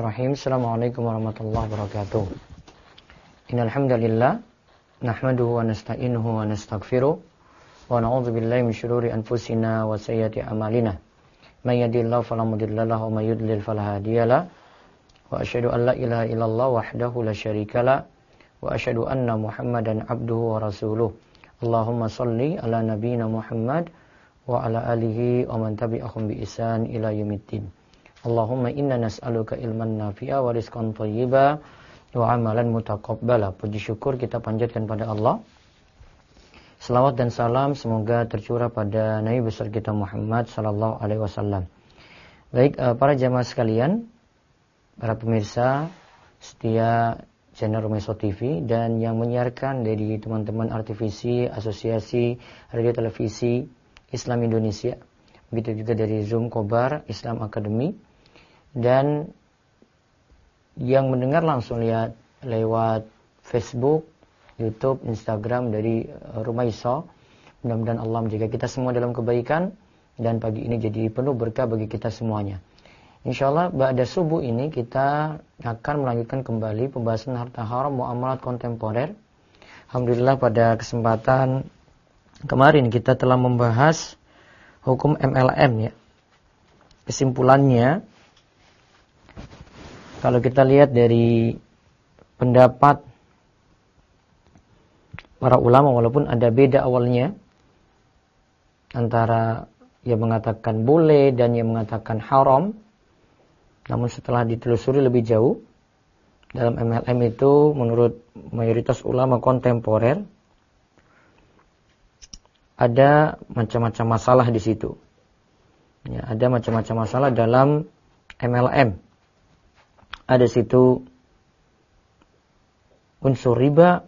Bismillahirrahmanirrahim. Assalamualaikum warahmatullahi wabarakatuh. Innal hamdalillah nahmaduhu wa nasta'inuhu wa nastaghfiruh wa na'udzu billahi min shururi anfusina wa sayyiati a'malina. May yahdihillahu fala mudilla lahu wa may yudlil fala hadiyalah. Wa asyhadu an la ilaha illallah wahdahu la syarikalah wa asyhadu anna Muhammadan abduhu wa rasuluh. Allahumma shalli ala nabiyyina Muhammad wa ala alihi wa man tabi'ahum bi ihsan ila yaumiddin. Allahumma inna nas'aluka ilman nafi'a wa rizqan thayyiba wa amalan mutaqabbala. Puji syukur kita panjatkan pada Allah. Selawat dan salam semoga tercurah pada Nabi besar kita Muhammad sallallahu alaihi wasallam. Baik, para jamaah sekalian, para pemirsa setia channel Rumeso TV dan yang menyiarkan dari teman-teman RTVC, Asosiasi Radio Televisi Islam Indonesia. Begitu juga dari Zoom Kobar Islam Academy. Dan yang mendengar langsung lihat lewat Facebook, YouTube, Instagram dari Rumeso. Mudah-mudahan Allah menjaga kita semua dalam kebaikan dan pagi ini jadi penuh berkah bagi kita semuanya. Insyaallah ba'da subuh ini kita akan melanjutkan kembali pembahasan harta haram muamalat kontemporer. Alhamdulillah pada kesempatan kemarin kita telah membahas hukum MLM ya. Kesimpulannya, kalau kita lihat dari pendapat para ulama, walaupun ada beda awalnya antara yang mengatakan boleh dan yang mengatakan haram, namun setelah ditelusuri lebih jauh, dalam MLM itu menurut mayoritas ulama kontemporer ada macam-macam masalah di situ. Ya, ada macam-macam masalah dalam MLM. Ada situ unsur riba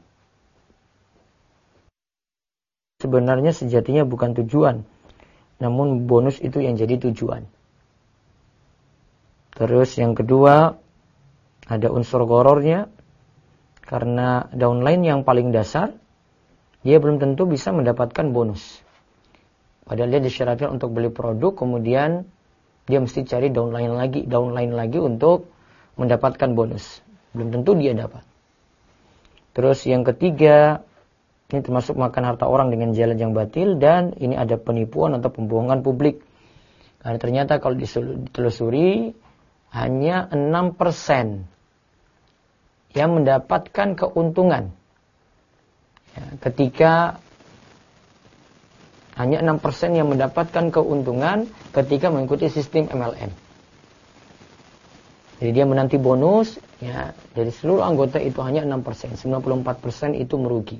sebenarnya sejatinya bukan tujuan, namun bonus itu yang jadi tujuan. Terus yang kedua, ada unsur gharornya, karena downline yang paling dasar dia belum tentu bisa mendapatkan bonus. Padahal dia disyaratkan untuk beli produk, kemudian dia mesti cari downline lagi untuk mendapatkan bonus. Belum tentu dia dapat. Terus yang ketiga, ini termasuk makan harta orang dengan jalan yang batil, dan ini ada penipuan atau pembohongan publik. Karena ternyata kalau ditelusuri hanya 6% yang mendapatkan keuntungan. Ya, ketika hanya 6% yang mendapatkan keuntungan ketika mengikuti sistem MLM. Jadi dia menanti bonus, ya, dari seluruh anggota itu hanya 6%, 94% itu merugi.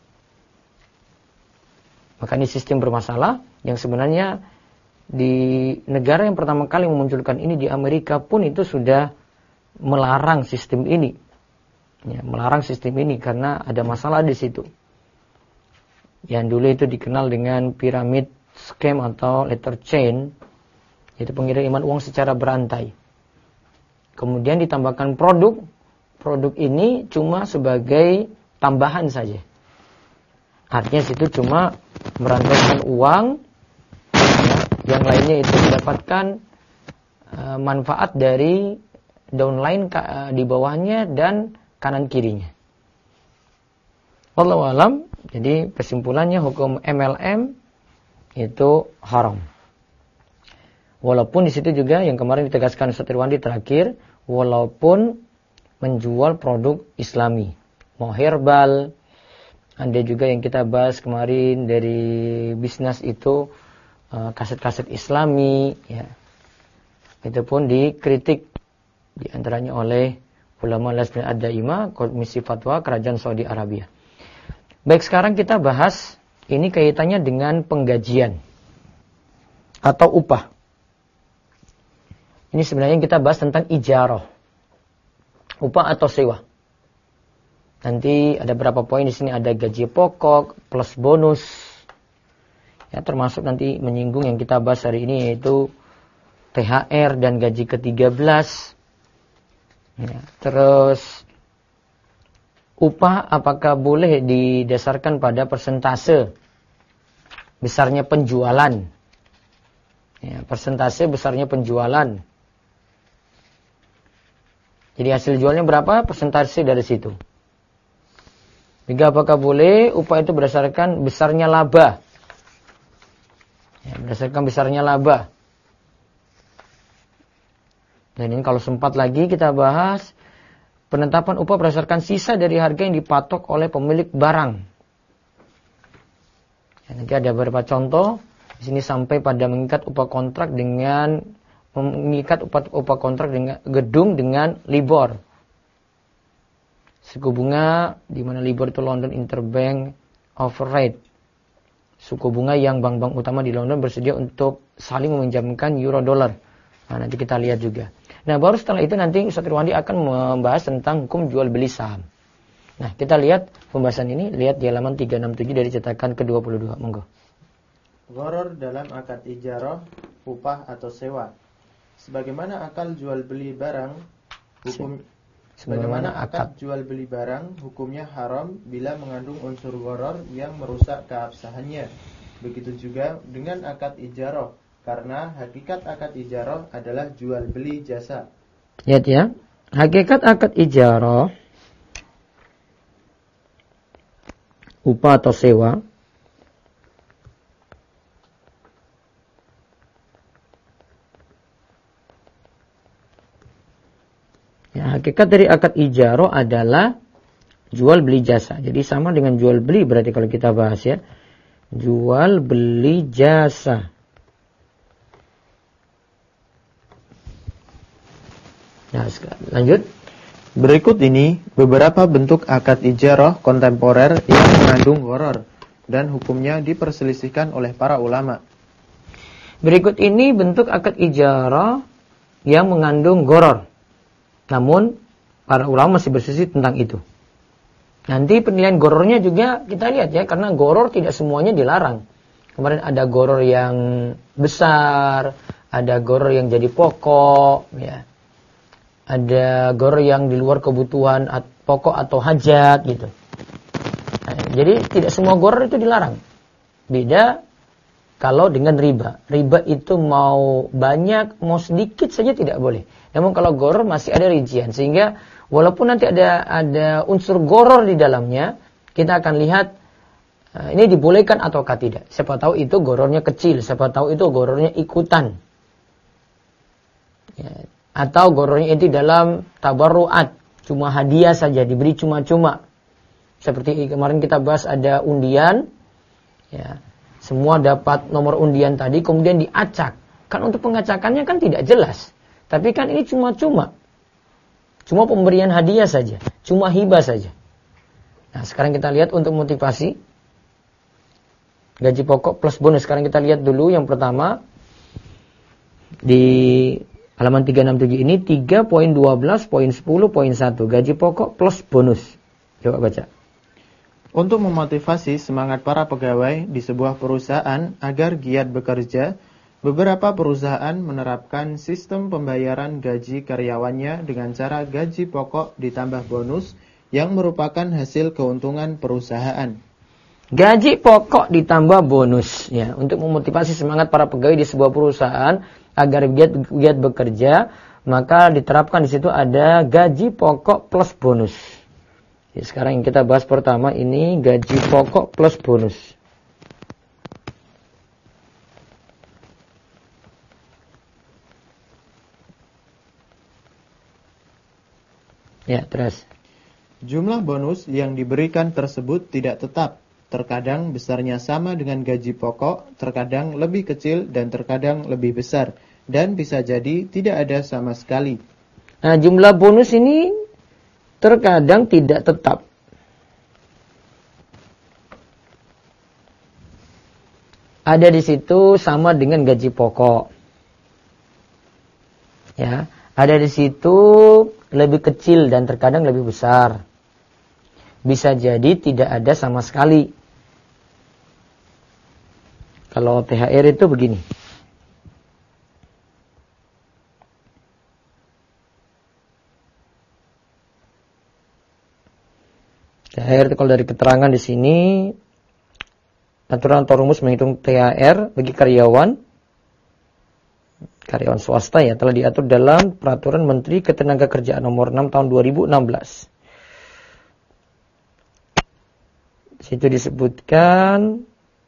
Maka ini sistem bermasalah yang sebenarnya di negara yang pertama kali memunculkan ini di Amerika pun itu sudah melarang sistem ini. Ya, melarang sistem ini karena ada masalah di situ. Yang dulu itu dikenal dengan piramid scam atau letter chain, yaitu pengiriman uang secara berantai. Kemudian ditambahkan produk ini cuma sebagai tambahan saja. Artinya situ cuma merantaikan uang, ya, yang lainnya itu mendapatkan manfaat dari downline di bawahnya dan kanan kirinya. Wallahu alam. Jadi kesimpulannya hukum MLM itu haram. Walaupun di situ juga yang kemarin ditegaskan Ustaz Irwandi terakhir, walaupun menjual produk Islami, mau herbal, ada juga yang kita bahas kemarin dari bisnis itu kaset-kaset Islami, ya, itu pun dikritik diantaranya oleh ulama Lajnah Ad-Daimah, Komisi Fatwa Kerajaan Saudi Arabia. Baik, sekarang kita bahas ini kaitannya dengan penggajian atau upah. Ini sebenarnya kita bahas tentang ijarah, upah atau sewa. Nanti ada berapa poin di sini, ada gaji pokok plus bonus. Ya, termasuk nanti menyinggung yang kita bahas hari ini yaitu THR dan gaji ke-13. Ya, terus upah apakah boleh didasarkan pada persentase besarnya penjualan? Ya, persentase besarnya penjualan. Jadi hasil jualnya berapa? Persentase dari situ. Tiga, apakah boleh upah itu berdasarkan besarnya laba? Ya, berdasarkan besarnya laba. Dan ini kalau sempat lagi kita bahas penetapan upah berdasarkan sisa dari harga yang dipatok oleh pemilik barang. Ya, nanti ada beberapa contoh. Di sini sampai pada mengikat upah kontrak dengan gedung dengan LIBOR. Suku bunga di mana LIBOR itu London Interbank Offer Rate. Suku bunga yang bank-bank utama di London bersedia untuk saling meminjamkan euro dolar. Nah, nanti kita lihat juga. Nah, baru setelah itu nanti Ustaz Irwandi akan membahas tentang hukum jual beli saham. Nah, kita lihat pembahasan ini, lihat di halaman 367 dari cetakan ke-22. Monggo. Gharar dalam akad ijarah, upah atau sewa. Sebagaimana akad jual beli barang, hukumnya haram bila mengandung unsur gharar yang merusak keabsahannya. Begitu juga dengan akad ijarah, karena hakikat akad ijarah adalah jual beli jasa. Lihat ya, hakikat akad ijarah, upah atau sewa, ya, hakikat dari akad ijarah adalah jual beli jasa. Jadi sama dengan jual beli berarti kalau kita bahas ya. Jual beli jasa. Nah, lanjut. Berikut ini beberapa bentuk akad ijarah kontemporer yang mengandung gharar dan hukumnya diperselisihkan oleh para ulama. Berikut ini bentuk akad ijarah yang mengandung gharar. Namun, para ulama masih berselisih tentang itu. Nanti penilaian gorornya juga kita lihat ya, karena goror tidak semuanya dilarang. Kemarin ada goror yang besar, ada goror yang jadi pokok, ya. Ada goror yang di luar kebutuhan pokok atau hajat gitu. Nah, jadi tidak semua goror itu dilarang. Beda kalau dengan riba. Riba itu mau banyak, mau sedikit saja tidak boleh. Namun kalau goror masih ada rincian, sehingga walaupun nanti ada unsur goror di dalamnya, kita akan lihat ini dibolehkan ataukah tidak. Siapa tahu itu gorornya kecil, siapa tahu itu gorornya ikutan. Ya. Atau gorornya itu dalam tabarruat, cuma hadiah saja, diberi cuma-cuma. Seperti kemarin kita bahas ada undian, ya, semua dapat nomor undian tadi, kemudian diacak. Kan untuk pengacakannya kan tidak jelas. Tapi kan ini cuma-cuma. Cuma pemberian hadiah saja. Cuma hibah saja. Nah, sekarang kita lihat untuk motivasi. Gaji pokok plus bonus. Sekarang kita lihat dulu yang pertama. Di halaman 367 ini 3.12.10.1. Gaji pokok plus bonus. Coba baca. Untuk memotivasi semangat para pegawai di sebuah perusahaan agar giat bekerja, beberapa perusahaan menerapkan sistem pembayaran gaji karyawannya dengan cara gaji pokok ditambah bonus yang merupakan hasil keuntungan perusahaan. Gaji pokok ditambah bonus, ya, untuk memotivasi semangat para pegawai di sebuah perusahaan agar giat bekerja, maka diterapkan di situ ada gaji pokok plus bonus. Ya, sekarang yang kita bahas pertama ini gaji pokok plus bonus. Ya, terus. Jumlah bonus yang diberikan tersebut tidak tetap. Terkadang besarnya sama dengan gaji pokok, terkadang lebih kecil dan terkadang lebih besar. Dan bisa jadi tidak ada sama sekali. Nah, jumlah bonus ini terkadang tidak tetap. Ada di situ sama dengan gaji pokok. Ya, ada di situ lebih kecil dan terkadang lebih besar. Bisa jadi tidak ada sama sekali. Kalau THR itu begini. THR itu kalau dari keterangan di sini, aturan atau rumus menghitung THR bagi karyawan karyawan swasta ya, telah diatur dalam Peraturan Menteri Ketenagakerjaan Nomor 6 Tahun 2016. Di situ disebutkan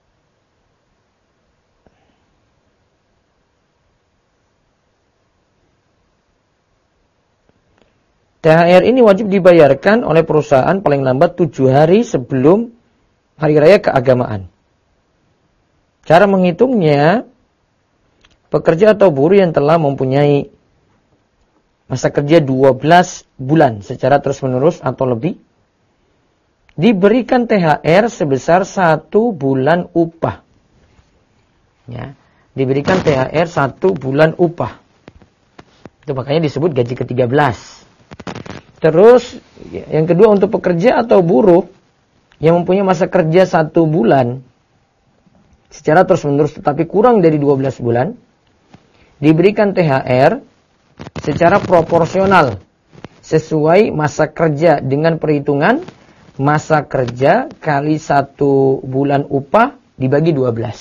THR ini wajib dibayarkan oleh perusahaan paling lambat 7 hari sebelum Hari Raya Keagamaan. Cara menghitungnya, pekerja atau buruh yang telah mempunyai masa kerja 12 bulan secara terus-menerus atau lebih, diberikan THR sebesar 1 bulan upah. Ya, diberikan THR 1 bulan upah. Itu makanya disebut gaji ke-13. Terus yang kedua, untuk pekerja atau buruh yang mempunyai masa kerja 1 bulan secara terus-menerus tetapi kurang dari 12 bulan, diberikan THR secara proporsional sesuai masa kerja dengan perhitungan masa kerja kali 1 bulan upah dibagi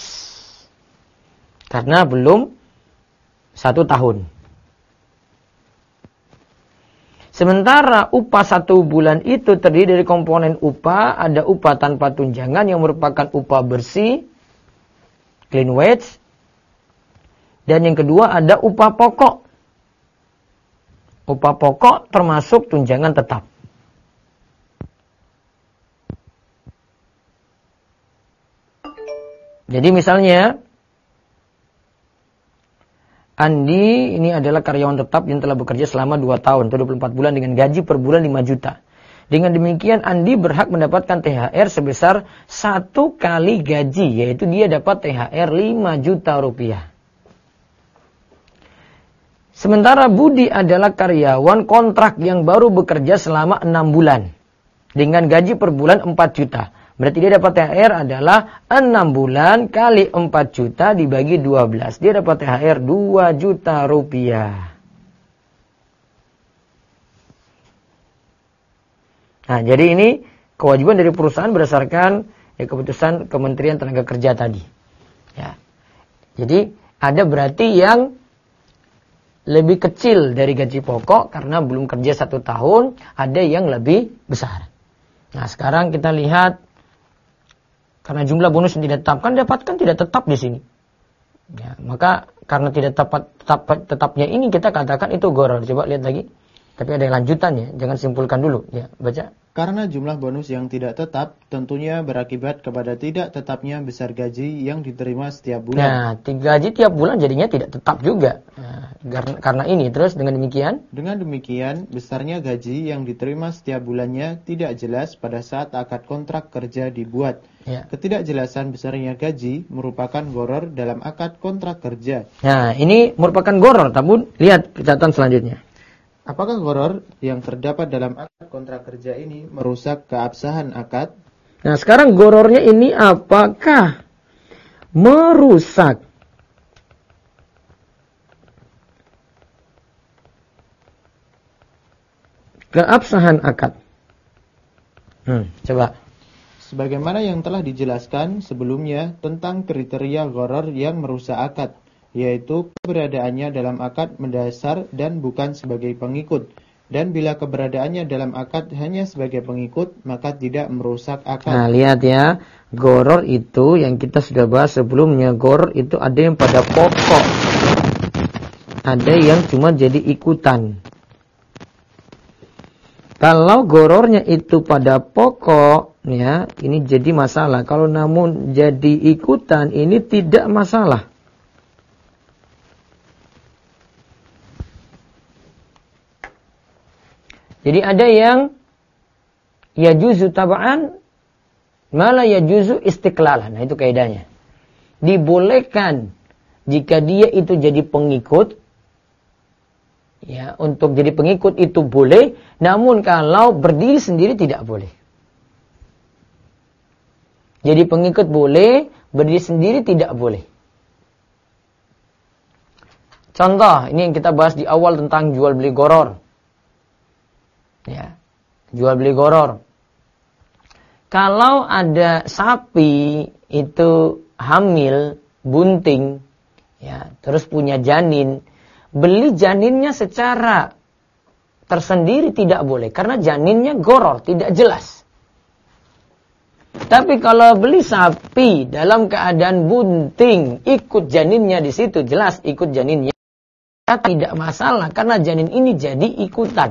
12. Karena belum 1 tahun. Sementara upah 1 bulan itu terdiri dari komponen upah, ada upah tanpa tunjangan yang merupakan upah bersih, clean wage, dan yang kedua ada upah pokok. Upah pokok termasuk tunjangan tetap. Jadi misalnya, Andi ini adalah karyawan tetap yang telah bekerja selama 2 tahun atau 24 bulan dengan gaji per bulan 5 juta. Dengan demikian Andi berhak mendapatkan THR sebesar 1 kali gaji, yaitu dia dapat THR 5 juta rupiah. Sementara Budi adalah karyawan kontrak yang baru bekerja selama 6 bulan dengan gaji per bulan 4 juta. Berarti dia dapat THR adalah 6 bulan kali 4 juta dibagi 12. Dia dapat THR 2 juta rupiah. Nah, jadi ini kewajiban dari perusahaan berdasarkan keputusan Kementerian Tenaga Kerja tadi. Ya. Jadi ada berarti yang lebih kecil dari gaji pokok karena belum kerja 1 tahun, ada yang lebih besar. Nah, sekarang kita lihat karena jumlah bonus yang tidak tetap kan dapatkan tidak tetap di sini. Ya, maka karena tidak tetapnya ini kita katakan itu gharar. Coba lihat lagi. Tapi ada yang lanjutannya, jangan simpulkan dulu. Ya, baca. Karena jumlah bonus yang tidak tetap tentunya berakibat kepada tidak tetapnya besar gaji yang diterima setiap bulan. Nah, gaji tiap bulan jadinya tidak tetap juga. Nah, karena ini terus dengan demikian. Dengan demikian, besarnya gaji yang diterima setiap bulannya tidak jelas pada saat akad kontrak kerja dibuat. Ya. Ketidakjelasan besarnya gaji merupakan gharar dalam akad kontrak kerja. Nah, ini merupakan gharar. Tapi lihat catatan selanjutnya. Apakah gharar yang terdapat dalam akad kontrak kerja ini merusak keabsahan akad? Nah, sekarang ghararnya ini apakah merusak keabsahan akad? Coba. Sebagaimana yang telah dijelaskan sebelumnya tentang kriteria gharar yang merusak akad, yaitu keberadaannya dalam akad mendasar dan bukan sebagai pengikut. Dan bila keberadaannya dalam akad hanya sebagai pengikut, maka tidak merusak akad. Nah, lihat ya, gharar itu yang kita sudah bahas sebelumnya. Gharar itu ada yang pada pokok, ada yang cuma jadi ikutan. Kalau ghararnya itu pada pokok, ya, ini jadi masalah. Kalau namun jadi ikutan, ini tidak masalah. Jadi ada yang yajuzu tab'an, malah yajuzu istiqlalan. Nah, itu kaidahnya. Dibolehkan jika dia itu jadi pengikut, ya, untuk jadi pengikut itu boleh, namun kalau berdiri sendiri tidak boleh. Jadi pengikut boleh, berdiri sendiri tidak boleh. Contoh, ini yang kita bahas di awal tentang jual beli gharar. Ya, jual beli gharar. Kalau ada sapi itu hamil, bunting, ya, terus punya janin, beli janinnya secara tersendiri tidak boleh karena janinnya goror, tidak jelas. Tapi kalau beli sapi dalam keadaan bunting, ikut janinnya di situ, jelas ikut janinnya, tidak masalah karena janin ini jadi ikutan.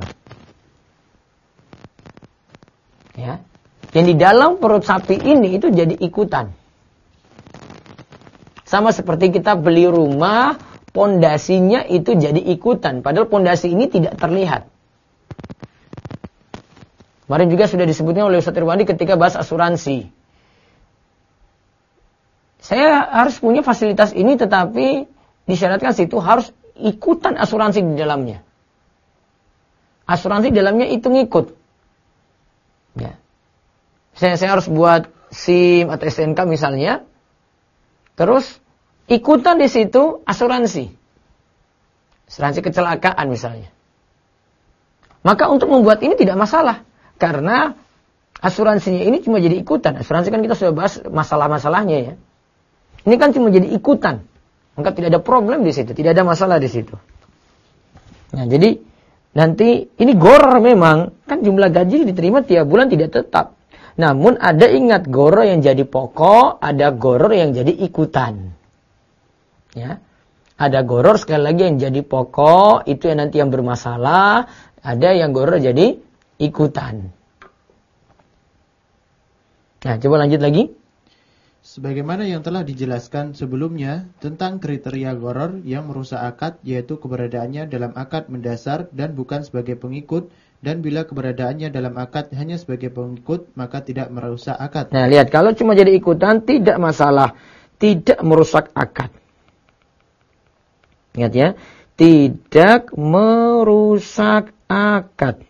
Ya. Yang di dalam perut sapi ini itu jadi ikutan. Sama seperti kita beli rumah, pondasinya itu jadi ikutan. Padahal pondasi ini tidak terlihat. Kemarin juga sudah disebutnya oleh Ustaz Irwandi ketika bahas asuransi. Saya harus punya fasilitas ini tetapi disyaratkan situ harus ikutan asuransi di dalamnya. Asuransi di dalamnya itu ngikut. Ya. Saya harus buat SIM atau STNK misalnya. Terus ikutan di situ asuransi. Asuransi kecelakaan misalnya. Maka untuk membuat ini tidak masalah. Karena asuransinya ini cuma jadi ikutan. Asuransi kan kita sudah bahas masalah-masalahnya ya. Ini kan cuma jadi ikutan. Maka tidak ada problem di situ. Tidak ada masalah di situ. Nah jadi nanti ini goror memang. Kan jumlah gaji diterima tiap bulan tidak tetap. Namun ada ingat goror yang jadi pokok, ada goror yang jadi ikutan. Ya. Ada goror sekali lagi yang jadi pokok, itu yang nanti yang bermasalah. Ada yang goror jadi ikutan. Nah, coba lanjut lagi. Sebagaimana yang telah dijelaskan sebelumnya tentang kriteria goror yang merusak akad, yaitu keberadaannya dalam akad mendasar dan bukan sebagai pengikut, dan bila keberadaannya dalam akad hanya sebagai pengikut, maka tidak merusak akad. Nah, lihat, kalau cuma jadi ikutan tidak masalah, tidak merusak akad. Ingat ya, tidak merusak akad.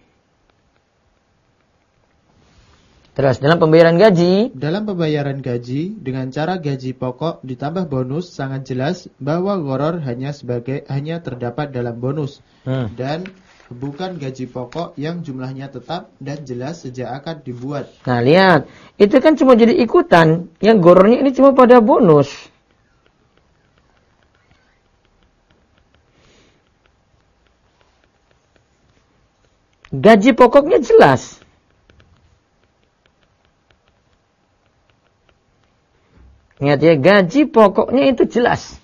Terus dalam pembayaran gaji. Dalam pembayaran gaji dengan cara gaji pokok ditambah bonus sangat jelas bahwa goror hanya terdapat dalam bonus dan bukan gaji pokok yang jumlahnya tetap dan jelas sejak akad dibuat. Nah lihat, itu kan cuma jadi ikutan, yang gorornya ini cuma pada bonus. Gaji pokoknya jelas. Ingat ya, gaji pokoknya itu jelas.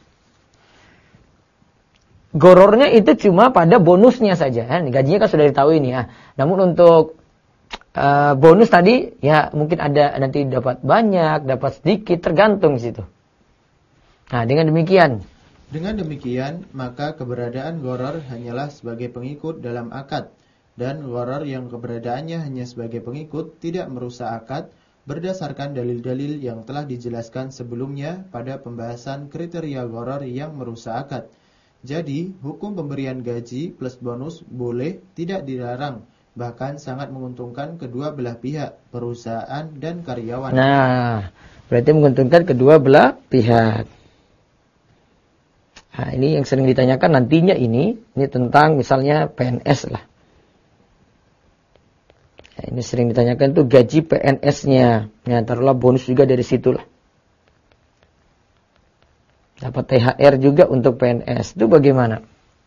Gorornya itu cuma pada bonusnya saja. Gajinya kan sudah ditahu ini ya. Namun untuk bonus tadi, ya mungkin ada nanti dapat banyak, dapat sedikit, tergantung situ. Nah, dengan demikian. Dengan demikian, maka keberadaan goror hanyalah sebagai pengikut dalam akad. Dan goror yang keberadaannya hanya sebagai pengikut tidak merusak akad, berdasarkan dalil-dalil yang telah dijelaskan sebelumnya pada pembahasan kriteria goror yang merusak akad. Jadi, hukum pemberian gaji plus bonus boleh, tidak dilarang, bahkan sangat menguntungkan kedua belah pihak, perusahaan dan karyawan. Nah, berarti menguntungkan kedua belah pihak. Nah, ini yang sering ditanyakan nantinya ini tentang misalnya PNS lah. Nah, ini sering ditanyakan tuh gaji PNS-nya. Ya, taruhlah bonus juga dari situlah. Dapat THR juga untuk PNS. Itu bagaimana?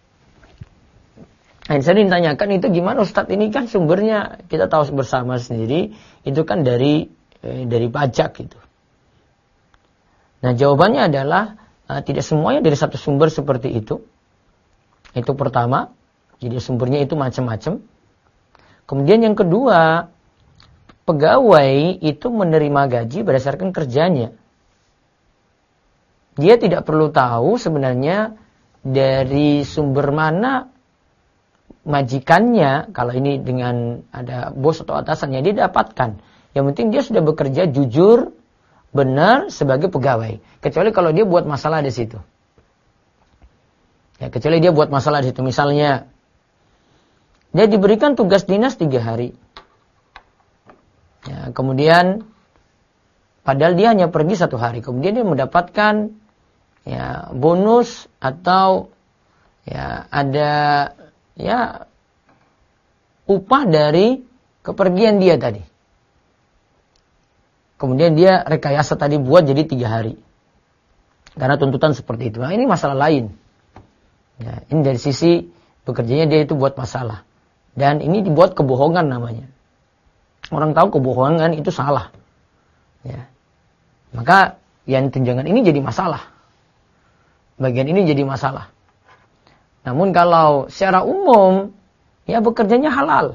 Nah, yang sering ditanyakan itu gimana Ustadz? Ini kan sumbernya kita tahu bersama sendiri. Itu kan dari pajak gitu. Nah, jawabannya adalah tidak semuanya dari satu sumber seperti itu. Itu pertama. Jadi sumbernya itu macam-macam. Kemudian yang kedua, pegawai itu menerima gaji berdasarkan kerjanya. Dia tidak perlu tahu sebenarnya dari sumber mana majikannya, kalau ini dengan ada bos atau atasannya, dia dapatkan. Yang penting dia sudah bekerja jujur, benar sebagai pegawai. Kecuali kalau dia buat masalah di situ. Ya, kecuali dia buat masalah di situ. Misalnya, dia diberikan tugas dinas 3 hari. Ya, kemudian, padahal dia hanya pergi 1 hari. Kemudian dia mendapatkan ya bonus atau ya ada ya upah dari kepergian dia tadi. Kemudian dia rekayasa tadi buat jadi 3 hari. Karena tuntutan seperti itu. Nah, ini masalah lain. Ya, ini dari sisi bekerjanya dia itu buat masalah. Dan ini dibuat kebohongan namanya. Orang tahu kebohongan itu salah. Ya. Maka yang tunjangan ini jadi masalah. Bagian ini jadi masalah. Namun kalau secara umum, ya bekerjanya halal.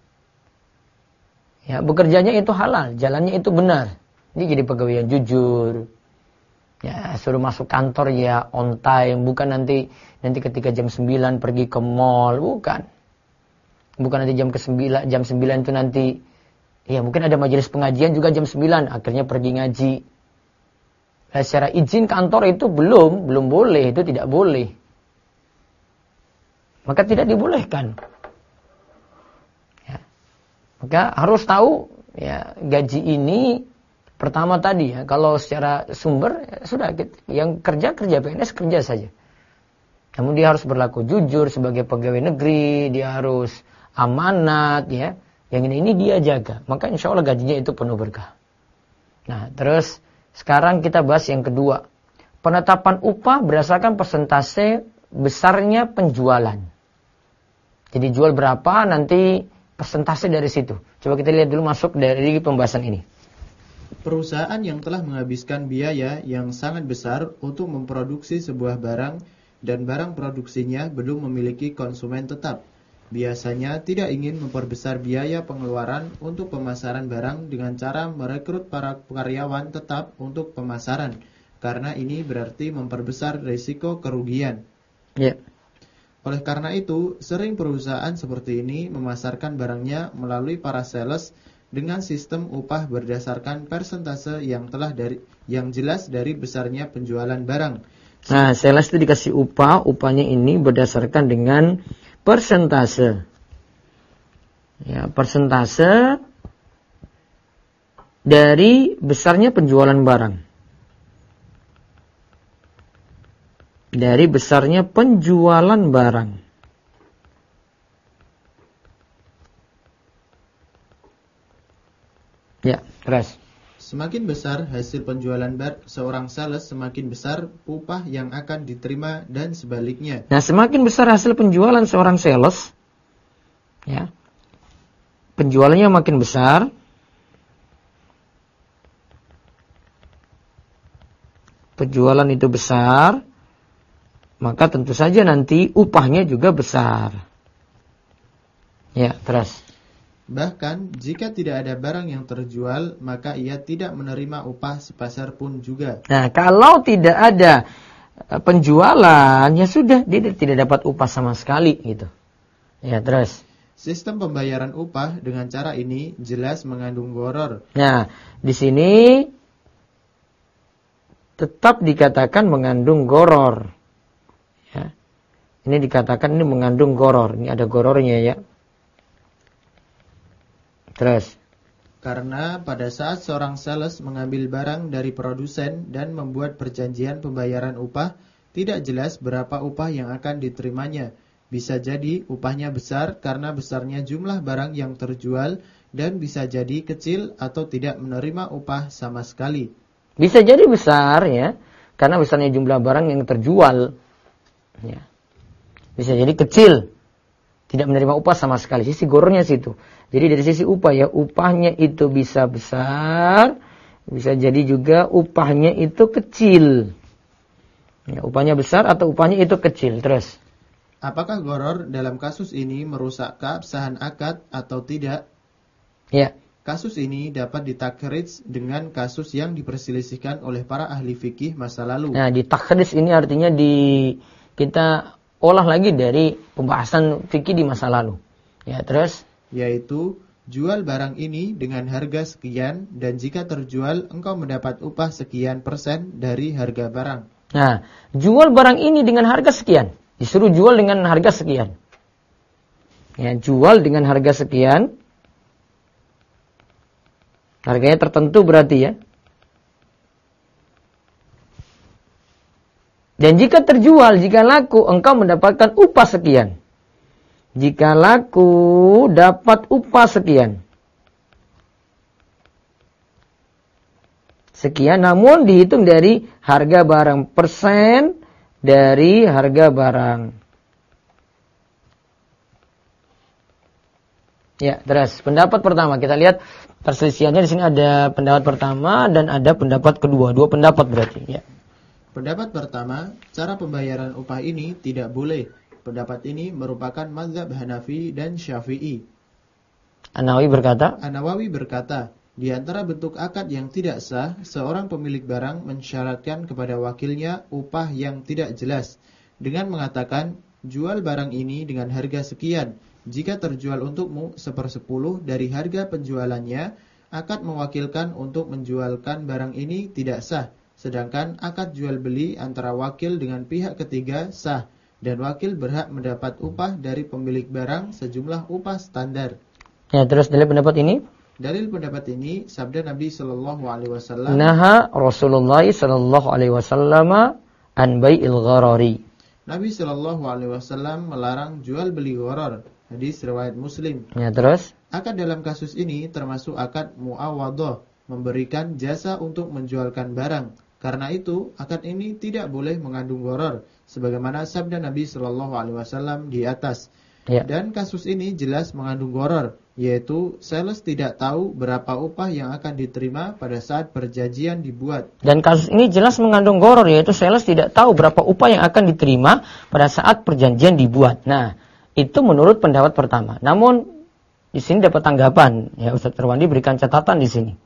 Ya, bekerjanya itu halal, jalannya itu benar. Ini jadi pegawai yang jujur. Ya, suruh masuk kantor ya on time, bukan nanti ketika jam 9 pergi ke mall, bukan. Bukan nanti jam 9 itu nanti ya mungkin ada majelis pengajian juga jam 9, akhirnya pergi ngaji. Nah, secara izin kantor itu belum boleh, itu tidak boleh. Maka tidak dibolehkan. Ya. Maka harus tahu ya gaji ini pertama tadi ya, kalau secara sumber ya, sudah yang kerja PNS kerja saja. Namun dia harus berlaku jujur sebagai pegawai negeri, dia harus amanat ya. Yang ini dia jaga. Maka insya Allah gajinya itu penuh berkah. Nah, terus sekarang kita bahas yang kedua. Penetapan upah berdasarkan persentase besarnya penjualan. Jadi jual berapa nanti persentase dari situ. Coba kita lihat dulu masuk dari pembahasan ini. Perusahaan yang telah menghabiskan biaya yang sangat besar untuk memproduksi sebuah barang dan barang produksinya belum memiliki konsumen tetap, biasanya tidak ingin memperbesar biaya pengeluaran untuk pemasaran barang dengan cara merekrut para karyawan tetap untuk pemasaran, karena ini berarti memperbesar risiko kerugian. Ya. Oleh karena itu, sering perusahaan seperti ini memasarkan barangnya melalui para sales dengan sistem upah berdasarkan persentase yang jelas dari besarnya penjualan barang. Nah, sales itu dikasih upahnya ini berdasarkan dengan persentase. Ya, persentase dari besarnya penjualan barang. Dari besarnya penjualan barang. Ya, terus. Semakin besar hasil penjualan seorang sales, semakin besar upah yang akan diterima dan sebaliknya. Nah, semakin besar hasil penjualan seorang sales, ya, penjualannya makin besar, penjualan itu besar, maka tentu saja nanti upahnya juga besar. Ya, terus. Bahkan jika tidak ada barang yang terjual, maka ia tidak menerima upah sepeser pun juga. Nah, kalau tidak ada penjualan, ya sudah, dia tidak dapat upah sama sekali gitu. Ya, terus. Sistem pembayaran upah dengan cara ini jelas mengandung gharar. Nah, di sini tetap dikatakan mengandung gharar. Ya. Ini dikatakan ini mengandung gharar. Ini ada ghararnya ya. Terus. Karena pada saat seorang sales mengambil barang dari produsen dan membuat perjanjian pembayaran upah, tidak jelas berapa upah yang akan diterimanya. Bisa jadi upahnya besar karena besarnya jumlah barang yang terjual, dan bisa jadi kecil atau tidak menerima upah sama sekali. Bisa jadi besar ya, karena besarnya jumlah barang yang terjual. Ya. Bisa jadi kecil, tidak menerima upah sama sekali. Sisi gorornya situ. Jadi dari sisi upah ya, upahnya itu bisa besar, bisa jadi juga upahnya itu kecil. Ya, upahnya besar atau upahnya itu kecil. Terus. Apakah gharar dalam kasus ini merusak keabsahan akad atau tidak? Ya. Kasus ini dapat ditakhrij dengan kasus yang diperselisihkan oleh para ahli fikih masa lalu. Nah, ditakhrij ini artinya kita olah lagi dari pembahasan fikih di masa lalu. Ya, terus. Yaitu, jual barang ini dengan harga sekian, dan jika terjual, engkau mendapat upah sekian persen dari harga barang. Nah, jual barang ini dengan harga sekian. Disuruh jual dengan harga sekian. Ya, jual dengan harga sekian. Harganya tertentu berarti ya. Dan jika terjual, jika laku, engkau mendapatkan upah sekian. Jika laku, dapat upah sekian. sekian, namun dihitung dari harga barang, persen dari harga barang. Ya, terus pendapat pertama kita lihat perselisihannya di sini ada pendapat pertama dan ada pendapat kedua. Dua pendapat berarti, ya. Pendapat pertama, cara pembayaran upah ini tidak boleh. Pendapat ini merupakan mazhab Hanafi dan Syafi'i. An-Nawawi berkata, di antara bentuk akad yang tidak sah, seorang pemilik barang mensyaratkan kepada wakilnya upah yang tidak jelas dengan mengatakan, jual barang ini dengan harga sekian. Jika terjual untukmu 1/10 dari harga penjualannya, akad mewakilkan untuk menjualkan barang ini tidak sah. Sedangkan akad jual beli antara wakil dengan pihak ketiga sah, dan wakil berhak mendapat upah dari pemilik barang sejumlah upah standar. Ya, terus dalil pendapat ini? Dalil pendapat ini sabda Nabi sallallahu alaihi wasallam. Naha Rasulullah sallallahu alaihi wasallam an bai'il gharari. Nabi sallallahu alaihi wasallam melarang jual beli gharar. Hadis riwayat Muslim. Ya, terus? Akad dalam kasus ini termasuk akad muawadhah, memberikan jasa untuk menjualkan barang. Karena itu, akad ini tidak boleh mengandung gharar, sebagaimana sabda Nabi sallallahu alaihi wasallam di atas. Ya. Dan kasus ini jelas mengandung gharar, yaitu sales tidak tahu berapa upah yang akan diterima pada saat perjanjian dibuat. Dan kasus ini jelas mengandung gharar, yaitu sales tidak tahu berapa upah yang akan diterima pada saat perjanjian dibuat. Nah, itu menurut pendapat pertama. Namun di sini dapat tanggapan. Ya, Ustaz Irwandi berikan catatan di sini.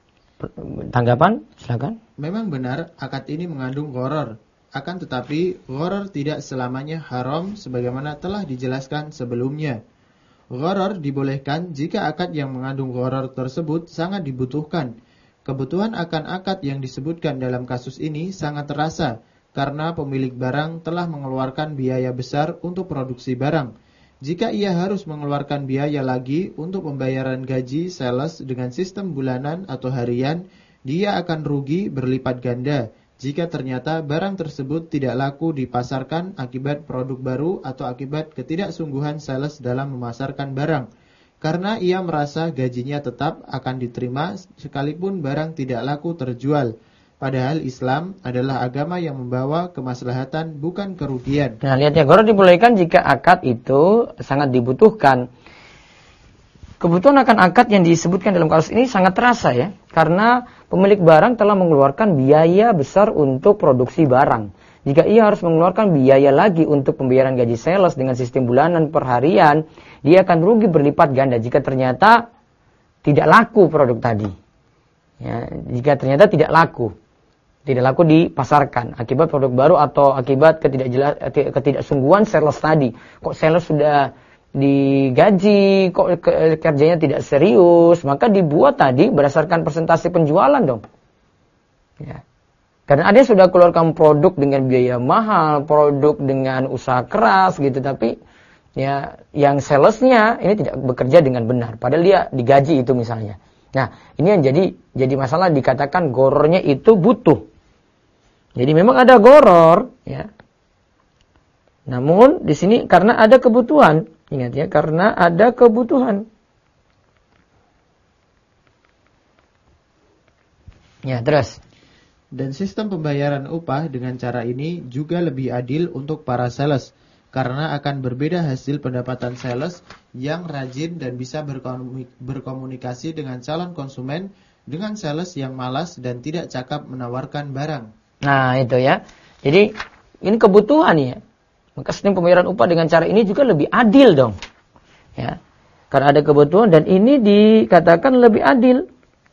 Tanggapan, silakan. Memang benar akad ini mengandung gharar. Akan tetapi gharar tidak selamanya haram sebagaimana telah dijelaskan sebelumnya. Gharar dibolehkan jika akad yang mengandung gharar tersebut sangat dibutuhkan. Kebutuhan akan akad yang disebutkan dalam kasus ini sangat terasa karena pemilik barang telah mengeluarkan biaya besar untuk produksi barang. Jika ia harus mengeluarkan biaya lagi untuk pembayaran gaji sales dengan sistem bulanan atau harian, dia akan rugi berlipat ganda jika ternyata barang tersebut tidak laku dipasarkan akibat produk baru atau akibat ketidaksungguhan sales dalam memasarkan barang. Karena ia merasa gajinya tetap akan diterima sekalipun barang tidak laku terjual. Padahal Islam adalah agama yang membawa kemaslahatan bukan kerugian. Nah, lihat ya, gharar dibolehkan jika akad itu sangat dibutuhkan. Kebutuhan akan akad yang disebutkan dalam kasus ini sangat terasa ya, karena pemilik barang telah mengeluarkan biaya besar untuk produksi barang. Jika ia harus mengeluarkan biaya lagi untuk pembayaran gaji sales dengan sistem bulanan per harian, dia akan rugi berlipat ganda jika ternyata tidak laku produk tadi. Ya, jika ternyata tidak laku dipasarkan akibat produk baru atau akibat ketidaksungguhan sales tadi. Kok sales sudah digaji, kok kerjanya tidak serius, maka dibuat tadi berdasarkan persentase penjualan dong. Ya. Karena ada yang sudah keluarkan produk dengan biaya mahal, produk dengan usaha keras gitu, tapi ya yang salesnya ini tidak bekerja dengan benar, padahal dia digaji itu misalnya. Nah, ini yang jadi masalah, dikatakan gorornya itu butuh. Jadi memang ada goror, ya. Namun di sini karena ada kebutuhan, ingat ya, karena ada kebutuhan. Ya, terus. Dan sistem pembayaran upah dengan cara ini juga lebih adil untuk para sales, karena akan berbeda hasil pendapatan sales yang rajin dan bisa berkomunikasi dengan calon konsumen dengan sales yang malas dan tidak cakap menawarkan barang. Nah, itu ya. Jadi ini kebutuhan ya. Maka sistem pembayaran upah dengan cara ini juga lebih adil dong. Ya. Karena ada kebutuhan dan ini dikatakan lebih adil.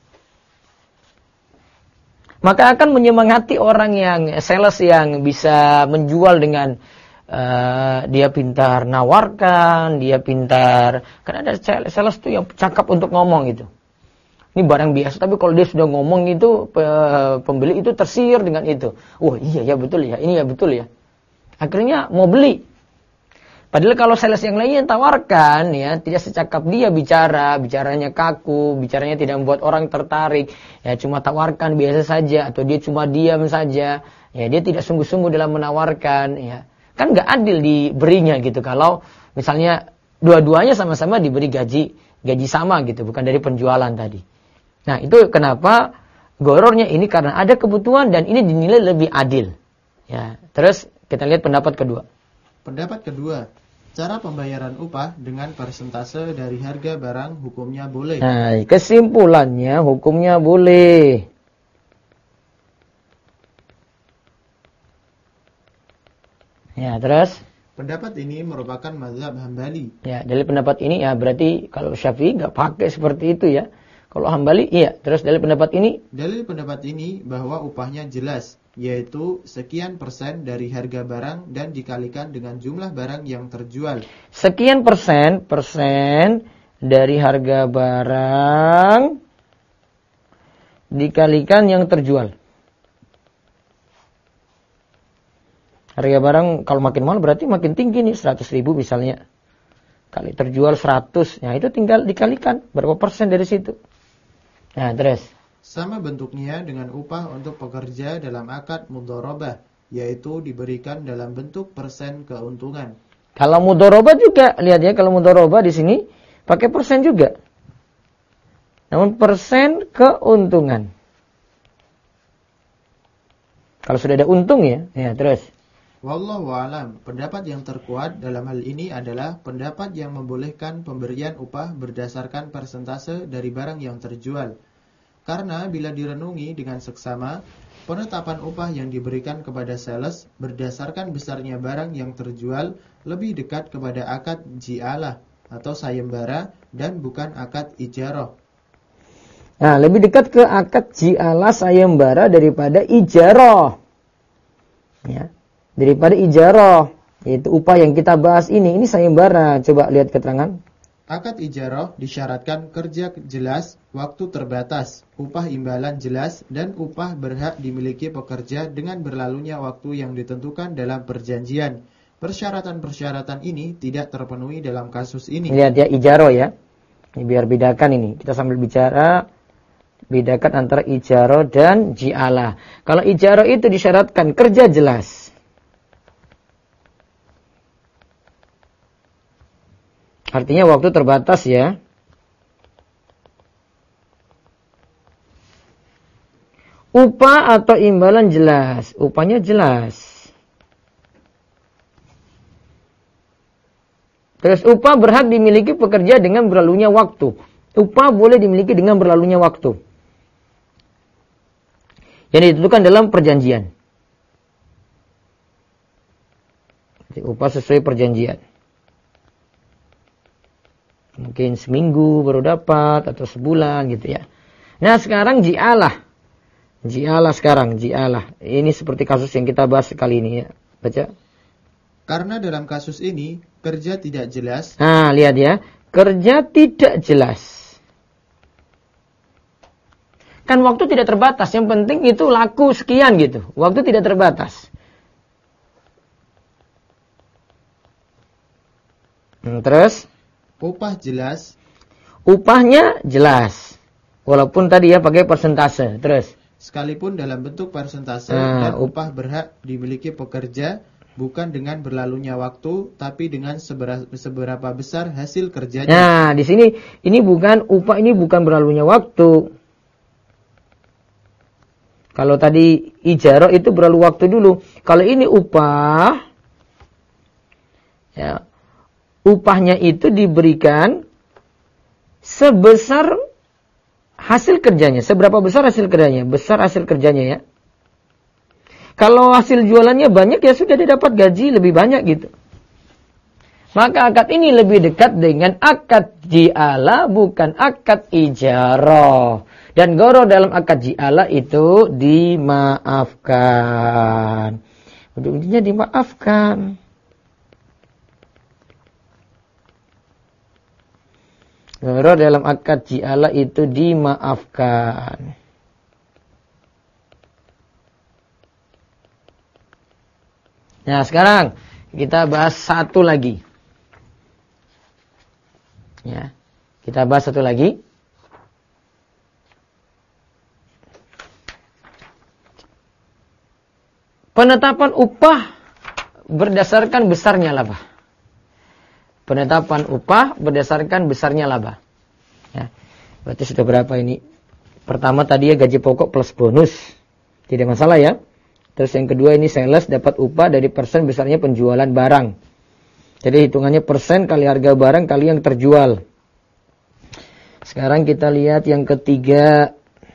Maka akan menyemangati orang yang sales yang bisa menjual dengan dia pintar nawarkan, dia pintar. Karena ada sales tuh yang cakap untuk ngomong gitu. Ini barang biasa, tapi kalau dia sudah ngomong itu pembeli itu tersihir dengan itu. Wah, iya ya betul ya, ini ya betul ya. Akhirnya mau beli. Padahal kalau sales yang lain tawarkan ya, tidak secakap dia bicaranya kaku, bicaranya tidak membuat orang tertarik, ya cuma tawarkan biasa saja atau dia cuma diam saja, ya dia tidak sungguh-sungguh dalam menawarkan, ya. Kan enggak adil diberinya gitu kalau misalnya dua-duanya sama-sama diberi gaji sama gitu, bukan dari penjualan tadi. Nah, itu kenapa gorornya ini karena ada kebutuhan dan ini dinilai lebih adil. Ya, terus kita lihat pendapat kedua. Pendapat kedua, cara pembayaran upah dengan persentase dari harga barang hukumnya boleh. Nah, kesimpulannya hukumnya boleh. Ya, terus? Pendapat ini merupakan mazhab Hambali. Ya, dari pendapat ini ya berarti kalau Syafi'i nggak pakai seperti itu ya. Kalau Hambali iya. Terus dari pendapat ini? Dalil pendapat ini bahwa upahnya jelas, yaitu sekian persen dari harga barang dan dikalikan dengan jumlah barang yang terjual. Sekian persen dari harga barang dikalikan yang terjual. Harga barang kalau makin mahal berarti makin tinggi nih, 100.000 misalnya. Kali terjual 100, nah itu tinggal dikalikan berapa persen dari situ. Nah, terus. Sama bentuknya dengan upah untuk pekerja dalam akad mudharabah, yaitu diberikan dalam bentuk persen keuntungan. Kalau mudharabah juga, lihat ya, kalau mudharabah di sini pakai persen juga. Namun persen keuntungan. Kalau sudah ada untung ya terus. Wallahu a'lam, pendapat yang terkuat dalam hal ini adalah pendapat yang membolehkan pemberian upah berdasarkan persentase dari barang yang terjual. Karena bila direnungi dengan seksama, penetapan upah yang diberikan kepada sales berdasarkan besarnya barang yang terjual lebih dekat kepada akad ji'alah atau sayembara dan bukan akad ijarah. Nah, lebih dekat ke akad ji'alah sayembara daripada ijarah. Ya. Daripada ijarah, yaitu upah yang kita bahas ini sayembara. Coba lihat keterangan. Akad ijarah disyaratkan kerja jelas, waktu terbatas, upah imbalan jelas, dan upah berhak dimiliki pekerja dengan berlalunya waktu yang ditentukan dalam perjanjian. Persyaratan-persyaratan ini tidak terpenuhi dalam kasus ini. Lihat ya, ijarah ya. Ini biar bedakan ini. Kita sambil bicara, bedakan antara ijarah dan ji'alah. Kalau ijarah itu disyaratkan kerja jelas. Artinya waktu terbatas ya. Upah atau imbalan jelas. Upahnya jelas. Terus upah berhak dimiliki pekerja dengan berlalunya waktu. Upah boleh dimiliki dengan berlalunya waktu. Yang ditentukan dalam perjanjian. Jadi upah sesuai perjanjian. Mungkin seminggu baru dapat atau sebulan gitu ya. Nah sekarang ji'alah. Ji'alah sekarang, ji'alah. Ini seperti kasus yang kita bahas kali ini ya. Baca. Karena dalam kasus ini kerja tidak jelas. Nah lihat ya. Kerja tidak jelas. Kan waktu tidak terbatas. Yang penting itu laku sekian gitu. Waktu tidak terbatas. Terus. Upah jelas. Upahnya jelas. Walaupun tadi ya pakai persentase. Terus. Sekalipun dalam bentuk persentase dan upah berhak dimiliki pekerja bukan dengan berlalunya waktu, tapi dengan seberapa besar hasil kerjanya. Nah, di sini ini bukan upah, ini bukan berlalunya waktu. Kalau tadi ijarah itu berlalu waktu dulu. Kalau ini upah, ya. Upahnya itu diberikan sebesar hasil kerjanya. Seberapa besar hasil kerjanya? Besar hasil kerjanya ya. Kalau hasil jualannya banyak ya sudah dia dapat gaji lebih banyak gitu. Maka akad ini lebih dekat dengan akad ji'alah bukan akad ijarah. Dan gharar dalam akad ji'alah itu dimaafkan. Ujung-ujungnya dimaafkan. Gharar dalam akad ji'alah itu dimaafkan. Nah sekarang kita bahas satu lagi. Ya, kita bahas satu lagi. Penetapan upah berdasarkan besarnya laba. Penetapan upah berdasarkan besarnya laba. Ya, berarti sudah berapa ini? Pertama tadi ya gaji pokok plus bonus. Tidak masalah ya. Terus yang kedua ini sales dapat upah dari persen besarnya penjualan barang. Jadi hitungannya persen kali harga barang kali yang terjual. Sekarang kita lihat yang ketiga.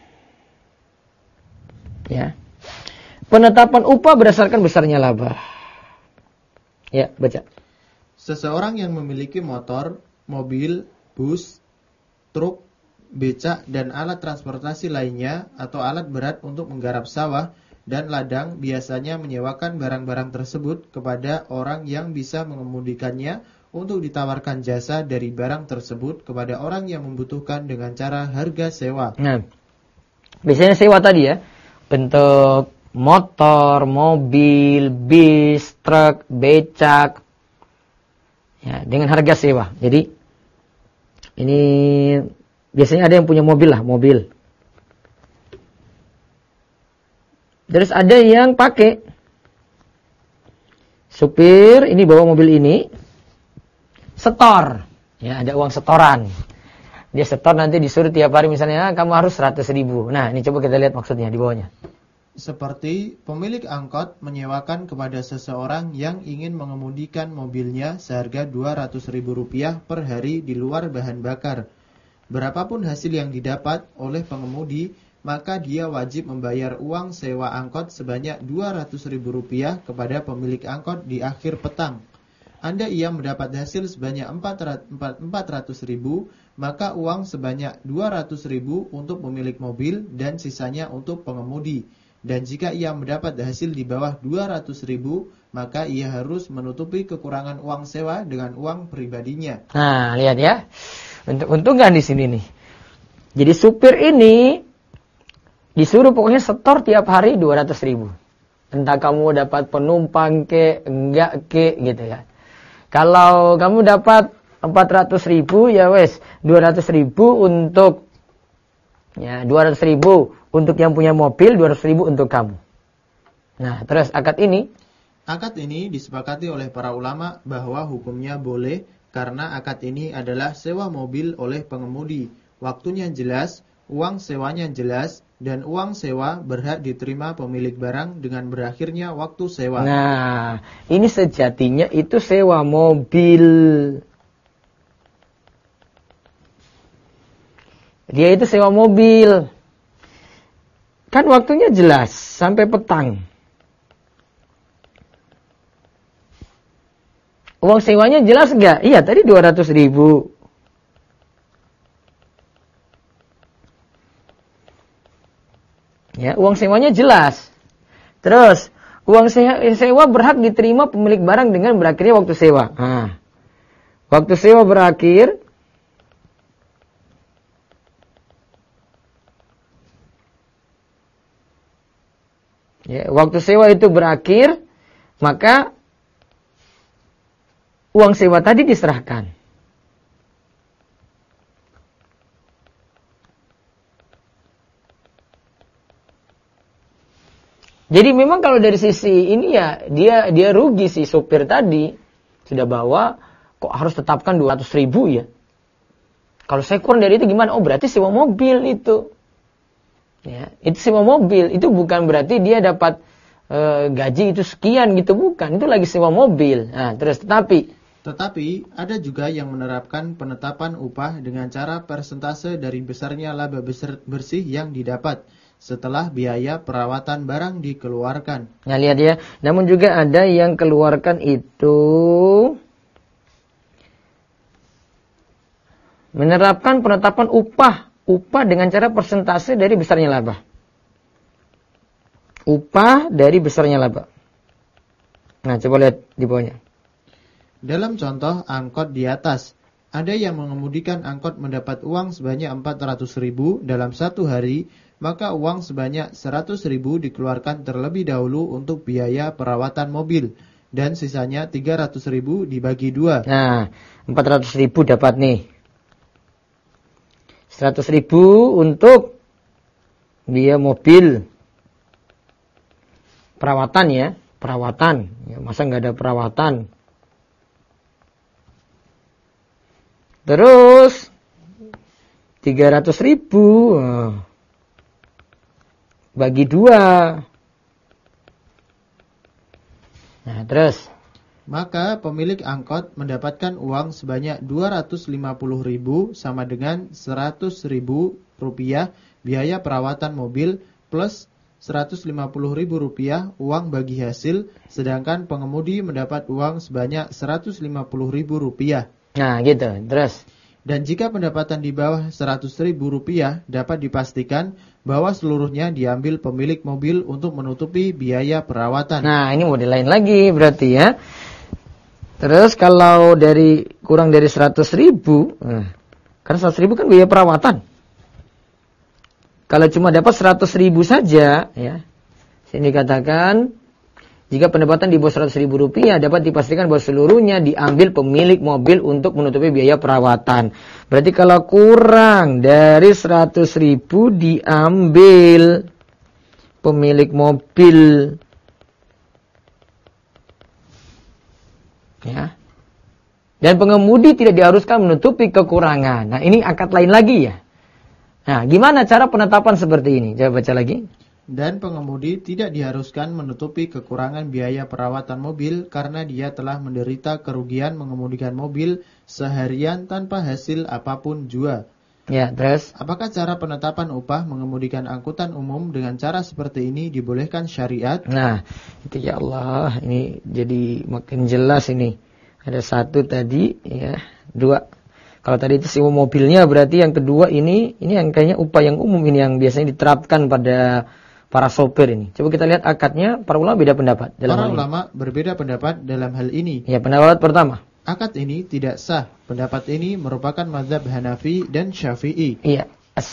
Ya. Penetapan upah berdasarkan besarnya laba. Ya, baca. Seseorang yang memiliki motor, mobil, bus, truk, becak, dan alat transportasi lainnya atau alat berat untuk menggarap sawah dan ladang biasanya menyewakan barang-barang tersebut kepada orang yang bisa mengemudikannya untuk ditawarkan jasa dari barang tersebut kepada orang yang membutuhkan dengan cara harga sewa. Nah, biasanya sewa tadi ya, bentuk motor, mobil, bis, truk, becak, ya, dengan harga sewa. Jadi ini biasanya ada yang punya mobil lah, mobil. Terus ada yang pakai supir ini bawa mobil ini setor, ya ada uang setoran. Dia setor nanti disuruh tiap hari misalnya kamu harus 100.000. Nah ini coba kita lihat maksudnya di bawahnya. Seperti pemilik angkot menyewakan kepada seseorang yang ingin mengemudikan mobilnya seharga Rp200.000 per hari di luar bahan bakar. Berapapun hasil yang didapat oleh pengemudi, maka dia wajib membayar uang sewa angkot sebanyak Rp200.000 kepada pemilik angkot di akhir petang. Anda ia mendapat hasil sebanyak Rp400.000, maka uang sebanyak Rp200.000 untuk pemilik mobil dan sisanya untuk pengemudi. Dan jika ia mendapat hasil di bawah Rp200.000, maka ia harus menutupi kekurangan uang sewa dengan uang pribadinya. Nah, lihat ya. Untung-untungan di sini nih. Jadi supir ini disuruh pokoknya setor tiap hari 200.000. Entah kamu dapat penumpang ke, enggak ke, gitu ya. Kalau kamu dapat 400.000 ya wes, 200.000 untuk ya 200.000 untuk yang punya mobil, 200.000 untuk kamu. Nah, terus akad ini disepakati oleh para ulama bahwa hukumnya boleh karena akad ini adalah sewa mobil oleh pengemudi. Waktunya jelas, uang sewanya jelas, dan uang sewa berhak diterima pemilik barang dengan berakhirnya waktu sewa. Nah, ini sejatinya itu sewa mobil. Dia itu sewa mobil. Kan waktunya jelas, sampai petang. Uang sewanya jelas enggak? Iya, tadi 200.000. Ya, uang sewanya jelas. Terus, uang sewa berhak diterima pemilik barang dengan berakhirnya waktu sewa. Nah, waktu sewa berakhir, ya, waktu sewa itu berakhir, maka uang sewa tadi diserahkan. Jadi memang kalau dari sisi ini ya dia rugi si sopir tadi. Sudah bawa kok harus tetapkan 200.000 ya. Kalau saya kurang dari itu gimana? Oh berarti sewa mobil itu. Ya, itu sewa mobil. Itu bukan berarti dia dapat gaji itu sekian gitu, bukan. Itu lagi sewa mobil. Nah, terus Tetapi ada juga yang menerapkan penetapan upah dengan cara persentase dari besarnya laba bersih yang didapat setelah biaya perawatan barang dikeluarkan. Nah, lihat ya. Namun juga ada yang keluarkan itu menerapkan penetapan upah dengan cara persentase dari besarnya laba. Upah dari besarnya laba. Nah, coba lihat di bawahnya. Dalam contoh angkot di atas, ada yang mengemudikan angkot mendapat uang sebanyak 400.000 dalam satu hari, maka uang sebanyak 100.000 dikeluarkan terlebih dahulu untuk biaya perawatan mobil, dan sisanya 300.000 dibagi dua. Nah, 400.000 dapat nih. 100.000 untuk biaya mobil. Perawatan ya, perawatan. Ya, masa nggak ada perawatan? Terus 300.000. bagi 2. Nah, terus. Maka pemilik angkot mendapatkan uang sebanyak 250.000 sama dengan 100.000 rupiah biaya perawatan mobil plus 150.000 rupiah uang bagi hasil, sedangkan pengemudi mendapat uang sebanyak 150.000 rupiah. Nah, gitu. Terus. Dan jika pendapatan di bawah 100.000 rupiah, dapat dipastikan bahwa seluruhnya diambil pemilik mobil untuk menutupi biaya perawatan. Nah, ini model lain lagi berarti ya. Terus kalau kurang dari 100.000, karena 100.000 kan biaya perawatan. Kalau cuma dapat 100.000 saja, ya, sini dikatakan jika pendapatan di bawah 100.000 rupiah dapat dipastikan bahwa seluruhnya diambil pemilik mobil untuk menutupi biaya perawatan. Berarti kalau kurang dari 100.000 diambil pemilik mobil. Ya. Dan pengemudi tidak diharuskan menutupi kekurangan. Nah, ini akad lain lagi ya. Nah, gimana cara penetapan seperti ini? Coba baca lagi. Dan pengemudi tidak diharuskan menutupi kekurangan biaya perawatan mobil karena dia telah menderita kerugian mengemudikan mobil seharian tanpa hasil apapun jua. Ya, terus? Apakah cara penetapan upah mengemudikan angkutan umum dengan cara seperti ini dibolehkan syariat? Nah, itu ya Allah, ini jadi makin jelas ini. Ada 1 tadi, ya, 2. Kalau tadi itu sewa mobilnya, berarti yang kedua ini yang kayaknya upah yang umum ini yang biasanya diterapkan pada para sopir ini. Coba kita lihat akadnya, para ulama beda pendapat dalam Para hal ini. ulama berbeda pendapat dalam hal ini. Ya, pendapat pertama. Akad ini tidak sah. Pendapat ini merupakan mazhab Hanafi dan Syafi'i. Iya,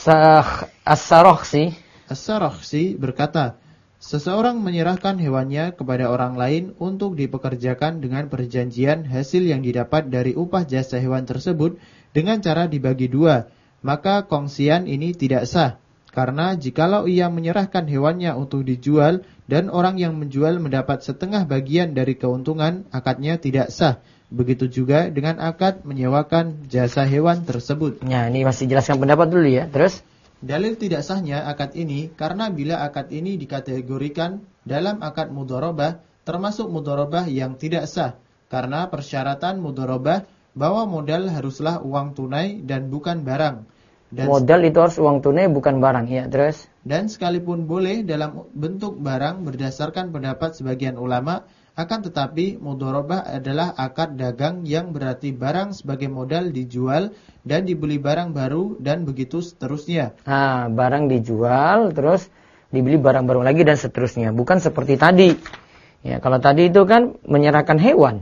As-Sarakhsi. As-Sarakhsi berkata, seseorang menyerahkan hewannya kepada orang lain untuk dipekerjakan dengan perjanjian hasil yang didapat dari upah jasa hewan tersebut dengan cara dibagi 2, maka kongsian ini tidak sah. Karena jikalau ia menyerahkan hewannya untuk dijual dan orang yang menjual mendapat setengah bagian dari keuntungan, akadnya tidak sah. Begitu juga dengan akad menyewakan jasa hewan tersebut. Ya, ini masih jelaskan pendapat dulu ya. Terus? Dalil tidak sahnya akad ini karena bila akad ini dikategorikan dalam akad mudharabah, termasuk mudharabah yang tidak sah. Karena persyaratan mudharabah bahwa modal haruslah uang tunai dan bukan barang. Modal itu harus uang tunai bukan barang. Ya, terus? Dan sekalipun boleh dalam bentuk barang berdasarkan pendapat sebagian ulama, akan tetapi mudharabah adalah akad dagang yang berarti barang sebagai modal dijual dan dibeli barang baru dan begitu seterusnya. Nah, barang dijual terus dibeli barang baru lagi dan seterusnya. Bukan seperti tadi. Ya, kalau tadi itu kan menyerahkan hewan.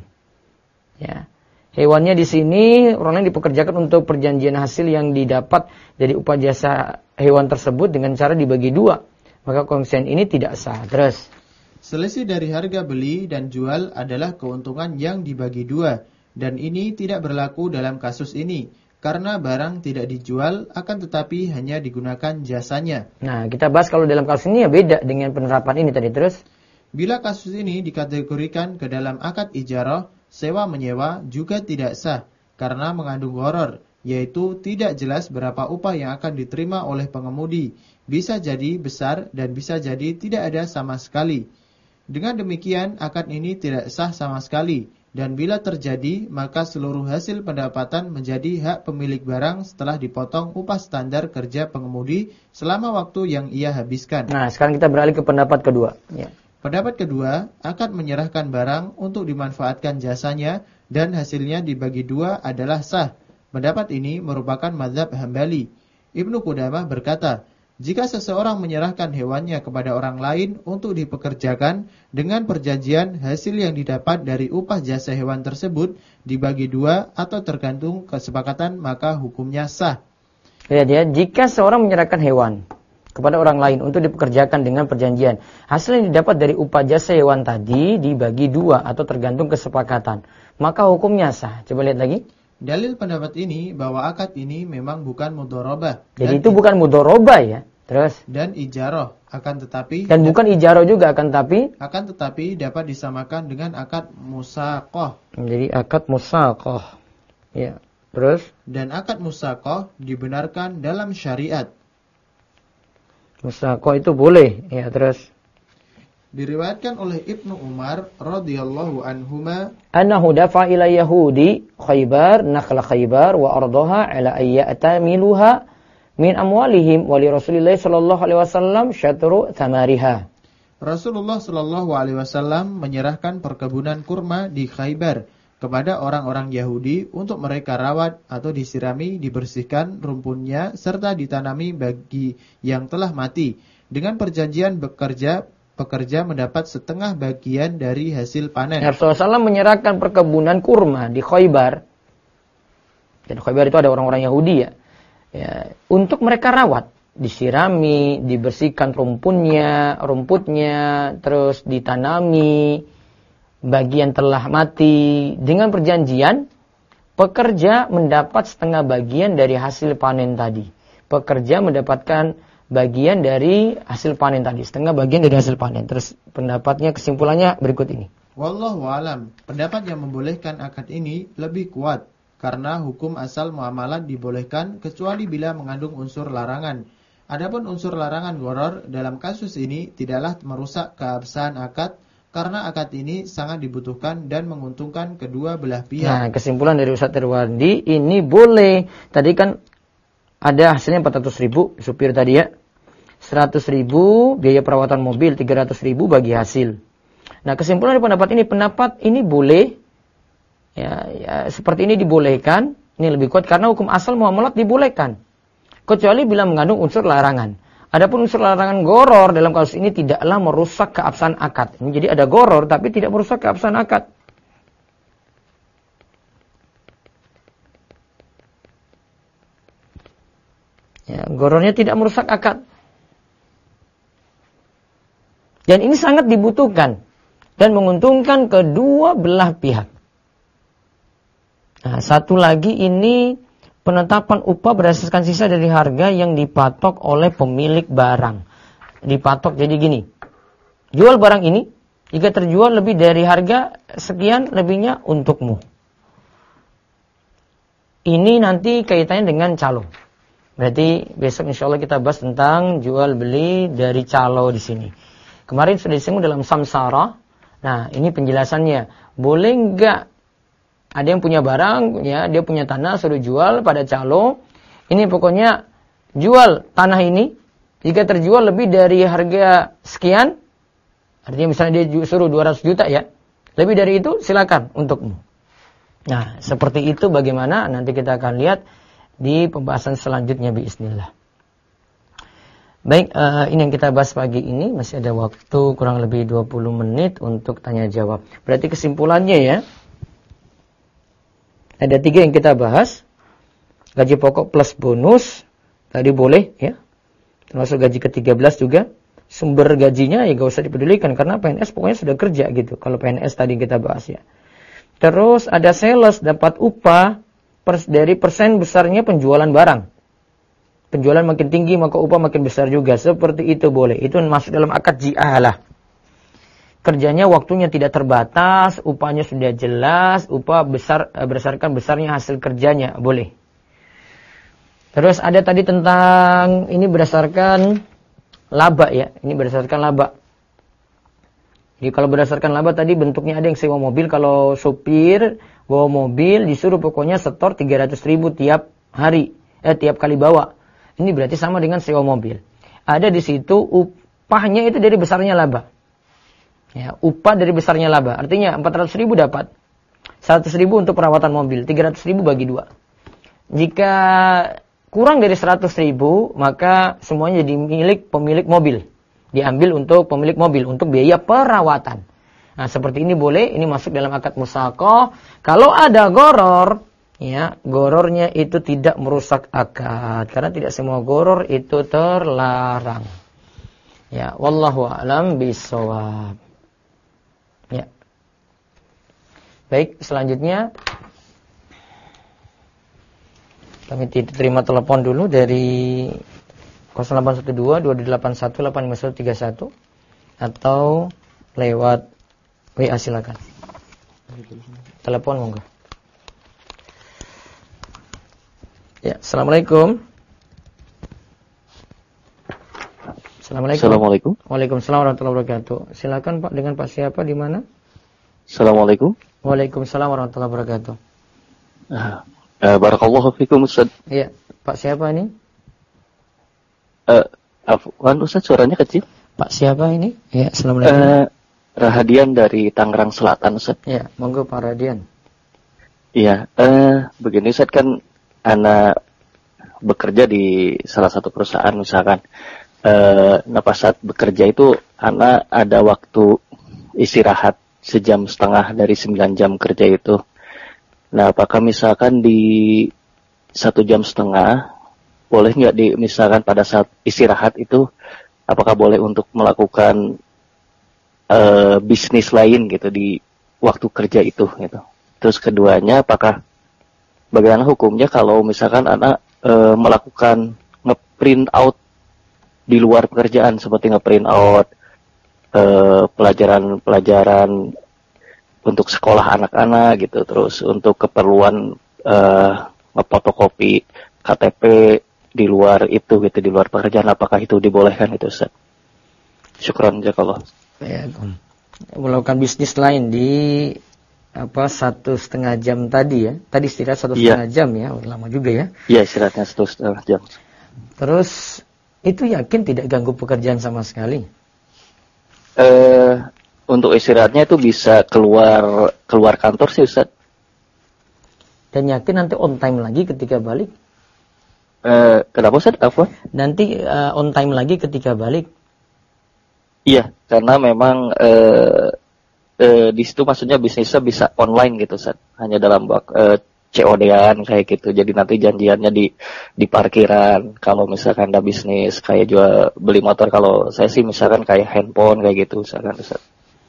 Ya. Hewannya di sini orang lain dipekerjakan untuk perjanjian hasil yang didapat dari upah jasa hewan tersebut dengan cara dibagi 2. Maka kongsian ini tidak sah. Terus? Selisih dari harga beli dan jual adalah keuntungan yang dibagi 2, dan ini tidak berlaku dalam kasus ini, karena barang tidak dijual akan tetapi hanya digunakan jasanya. Nah, kita bahas kalau dalam kasus ini ya beda dengan penerapan ini tadi. Terus? Bila kasus ini dikategorikan ke dalam akad ijarah, sewa-menyewa juga tidak sah, karena mengandung gharar, yaitu tidak jelas berapa upah yang akan diterima oleh pengemudi, bisa jadi besar dan bisa jadi tidak ada sama sekali. Dengan demikian, akad ini tidak sah sama sekali, dan bila terjadi, maka seluruh hasil pendapatan menjadi hak pemilik barang setelah dipotong upah standar kerja pengemudi selama waktu yang ia habiskan. Nah, sekarang kita beralih ke pendapat kedua. Ya. Pendapat kedua, akad menyerahkan barang untuk dimanfaatkan jasanya dan hasilnya dibagi 2 adalah sah. Pendapat ini merupakan mazhab Hambali. Ibnu Qudamah berkata, jika seseorang menyerahkan hewannya kepada orang lain untuk dipekerjakan dengan perjanjian hasil yang didapat dari upah jasa hewan tersebut dibagi 2 atau tergantung kesepakatan, maka hukumnya sah. Lihat ya, jika seorang menyerahkan hewan kepada orang lain untuk dipekerjakan dengan perjanjian, hasil yang didapat dari upah jasa hewan tadi dibagi 2 atau tergantung kesepakatan, maka hukumnya sah. Coba lihat lagi. Dalil pendapat ini bahwa akad ini memang bukan mudharabah. Jadi itu bukan mudharabah ya. Terus? Dan ijarah akan tetapi dan bukan ijarah juga akan tetapi dapat disamakan dengan akad musaqah. Jadi akad musaqah. Ya. Terus? Dan akad musaqah dibenarkan dalam syariat. Musaqah itu boleh. Ya, terus Diriwayatkan oleh Ibnu Umar radhiyallahu anhuma annahu dafa ila yahudi Khaybar nakhla Khaybar wa ardaha ala ayyatamiluha min amwalihim wa li Rasulillah sallallahu alaihi wasallam syatru thamariha. Rasulullah sallallahu alaihi wasallam menyerahkan perkebunan kurma di Khaybar kepada orang-orang Yahudi untuk mereka rawat atau disirami, dibersihkan rumpunnya serta ditanami bagi yang telah mati dengan perjanjian pekerja mendapat setengah bagian dari hasil panen. Rasulullah SAW menyerahkan perkebunan kurma di Khaybar. Dan Khaybar itu ada orang-orang Yahudi ya, untuk mereka rawat, disirami, dibersihkan rumputnya, terus ditanami bagian telah mati dengan perjanjian pekerja mendapat setengah bagian dari hasil panen tadi. Pekerja mendapatkan bagian dari hasil panen tadi, setengah bagian dari hasil panen. Terus pendapatnya, kesimpulannya berikut ini. Wallahu alam, pendapat yang membolehkan akad ini lebih kuat karena hukum asal muamalat dibolehkan kecuali bila mengandung unsur larangan. Adapun unsur larangan gharar dalam kasus ini tidaklah merusak keabsahan akad karena akad ini sangat dibutuhkan dan menguntungkan kedua belah pihak. Nah, kesimpulan dari Ustaz Irwandi, ini boleh. Tadi kan ada hasilnya 400.000 supir tadi ya. 100.000 biaya perawatan mobil, 300.000 bagi hasil. Nah, kesimpulan dari pendapat ini boleh. Ya, seperti ini dibolehkan. Ini lebih kuat karena hukum asal muamalat dibolehkan. Kecuali bila mengandung unsur larangan. Adapun unsur larangan gharar dalam kasus ini tidaklah merusak keabsahan akad. Jadi ada gharar tapi tidak merusak keabsahan akad. Ya, ghararnya tidak merusak akad. Dan ini sangat dibutuhkan dan menguntungkan kedua belah pihak. Nah, satu lagi ini penetapan upah berdasarkan sisa dari harga yang dipatok oleh pemilik barang. Dipatok jadi gini. Jual barang ini, jika terjual lebih dari harga sekian, lebihnya untukmu. Ini nanti kaitannya dengan calo. Berarti besok insya Allah kita bahas tentang jual beli dari calo di sini. Kemarin sudah disinggung dalam samsara. Nah, ini penjelasannya. Boleh enggak ada yang punya barang, ya, dia punya tanah, suruh jual pada calo. Ini pokoknya jual tanah ini, jika terjual lebih dari harga sekian, artinya misalnya dia suruh 200 juta ya, lebih dari itu silakan untukmu. Nah, seperti itu bagaimana nanti kita akan lihat di pembahasan selanjutnya biiznillah. Baik, ini yang kita bahas pagi ini. Masih ada waktu kurang lebih 20 menit untuk tanya jawab. Berarti kesimpulannya ya, ada 3 yang kita bahas. Gaji pokok plus bonus tadi boleh ya. Termasuk gaji ke-13 juga. Sumber gajinya ya gak usah dipedulikan karena PNS pokoknya sudah kerja gitu. Kalau PNS tadi kita bahas ya. Terus ada sales dapat upah dari persen besarnya penjualan barang. Penjualan makin tinggi maka upah makin besar juga. Seperti itu boleh. Itu masuk dalam akad ji'alah. Kerjanya waktunya tidak terbatas, upahnya sudah jelas, upah besar berdasarkan besarnya hasil kerjanya, boleh. Terus ada tadi tentang ini berdasarkan laba ya, ini berdasarkan laba. Jadi kalau berdasarkan laba tadi bentuknya ada yang sewa mobil, kalau supir bawa mobil disuruh pokoknya setor 300.000 tiap hari, tiap kali bawa. Ini berarti sama dengan sewa mobil. Ada di situ upahnya itu dari besarnya laba. Ya, upah dari besarnya laba. Artinya 400.000 dapat. 100.000 untuk perawatan mobil. 300.000 bagi 2. Jika kurang dari 100.000, maka semuanya jadi milik pemilik mobil. Diambil untuk pemilik mobil. Untuk biaya perawatan. Nah, seperti ini boleh. Ini masuk dalam akad musaqah. Kalau ada gharar, ya, ghararnya itu tidak merusak akad. Karena tidak semua gharar itu terlarang. Ya, wallahu a'lam bishawab. Ya. Baik, selanjutnya kami terima telepon dulu dari 0812-281851-85131 atau lewat WA silakan. Telepon monggo. Ya, assalamualaikum. Assalamualaikum. Assalamualaikum. Waalaikumsalam warahmatullahi wabarakatuh. Silakan Pak, dengan Pak siapa di mana? Assalamualaikum. Waalaikumsalam warahmatullahi wabarakatuh. Barakallahu fikum Ustaz. Iya, Pak siapa ini? Afwan Ustaz, suaranya kecil. Pak siapa ini? Iya, assalamualaikum. Rahadian dari Tangerang Selatan Ustaz. Iya, monggo Pak Radian. Iya, begini Ustaz, kan anak bekerja di salah satu perusahaan misalkan. Nah pas saat bekerja itu anak ada waktu istirahat 1,5 jam dari 9 jam kerja itu. Nah apakah misalkan di 1,5 jam boleh nggak misalkan pada saat istirahat itu apakah boleh untuk melakukan bisnis lain gitu di waktu kerja itu gitu. Terus keduanya apakah bagaimana hukumnya kalau misalkan anak melakukan ngeprint out di luar pekerjaan seperti ngeprint out pelajaran-pelajaran untuk sekolah anak-anak gitu, terus untuk keperluan ngefotokopi KTP di luar itu gitu, di luar pekerjaan, apakah itu dibolehkan itu Ustaz? Syukran jazakallah. Ya, melakukan bisnis lain di 1,5 jam tadi ya. Tadi istirahat 1,5 jam ya, lama juga ya. Iya, istirahatnya 1,5 jam. Terus itu yakin tidak ganggu pekerjaan sama sekali? Untuk istirahatnya itu bisa keluar kantor sih Ustaz. Dan yakin nanti on time lagi ketika balik? Kenapa Ustaz? Apa? Nanti on time lagi ketika balik? Iya, karena memang di situ maksudnya bisnisnya bisa online gitu Ustaz. Hanya dalam COD-an kayak gitu. Jadi nanti janjiannya di parkiran. Kalau misalkan ada bisnis kayak jual beli motor, kalau saya sih misalkan kayak handphone kayak gitu misalkan Ustaz.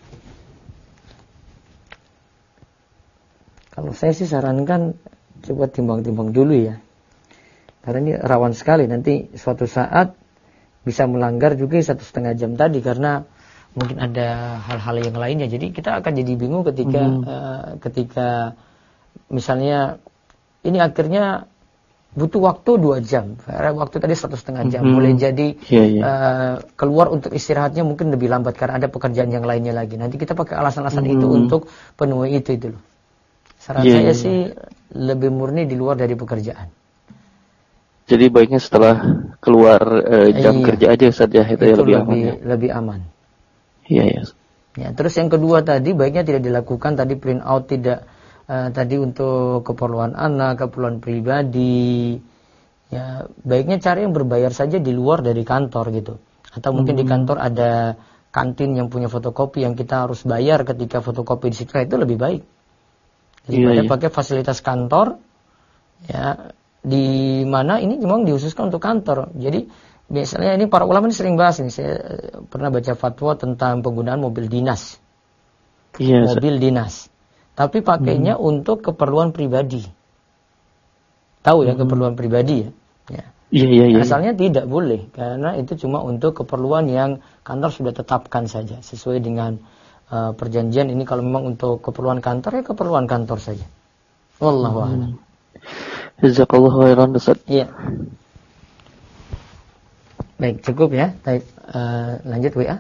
Kalau saya sih sarankan coba timbang-timbang dulu ya. Karena ini rawan sekali nanti suatu saat bisa melanggar juga 1,5 jam tadi karena mungkin ada hal-hal yang lainnya. Jadi kita akan jadi bingung ketika misalnya ini akhirnya butuh waktu 2 jam. Waktu tadi 1,5 jam. Boleh jadi keluar untuk istirahatnya mungkin lebih lambat karena ada pekerjaan yang lainnya lagi. Nanti kita pakai alasan-alasan itu untuk penuhi itu loh. Saran saya sih lebih murni di luar dari pekerjaan. Jadi baiknya setelah keluar jam kerja aja Ustaz ya, itu ya lebih aman. Iya. Ya, terus yang kedua tadi baiknya tidak dilakukan tadi print out tidak tadi untuk keperluan anak, keperluan pribadi. Ya, baiknya cari yang berbayar saja di luar dari kantor gitu. Atau mungkin di kantor ada kantin yang punya fotokopi yang kita harus bayar ketika fotokopi di situ, itu lebih baik. Daripada pakai fasilitas kantor ya, di mana ini memang dihususkan untuk kantor. Jadi biasanya ini para ulama ini sering bahas ini. Saya pernah baca fatwa tentang penggunaan mobil dinas. Mobil dinas. Tapi pakainya untuk keperluan pribadi. Tahu ya keperluan pribadi ya. Iya. Asalnya tidak boleh karena itu cuma untuk keperluan yang kantor sudah tetapkan saja sesuai dengan perjanjian. Ini kalau memang untuk keperluan kantor ya keperluan kantor saja. Wallahu a'lam. Jazakallahu khairan Ustaz. Iya. Baik, cukup ya. Baik, lanjut WA.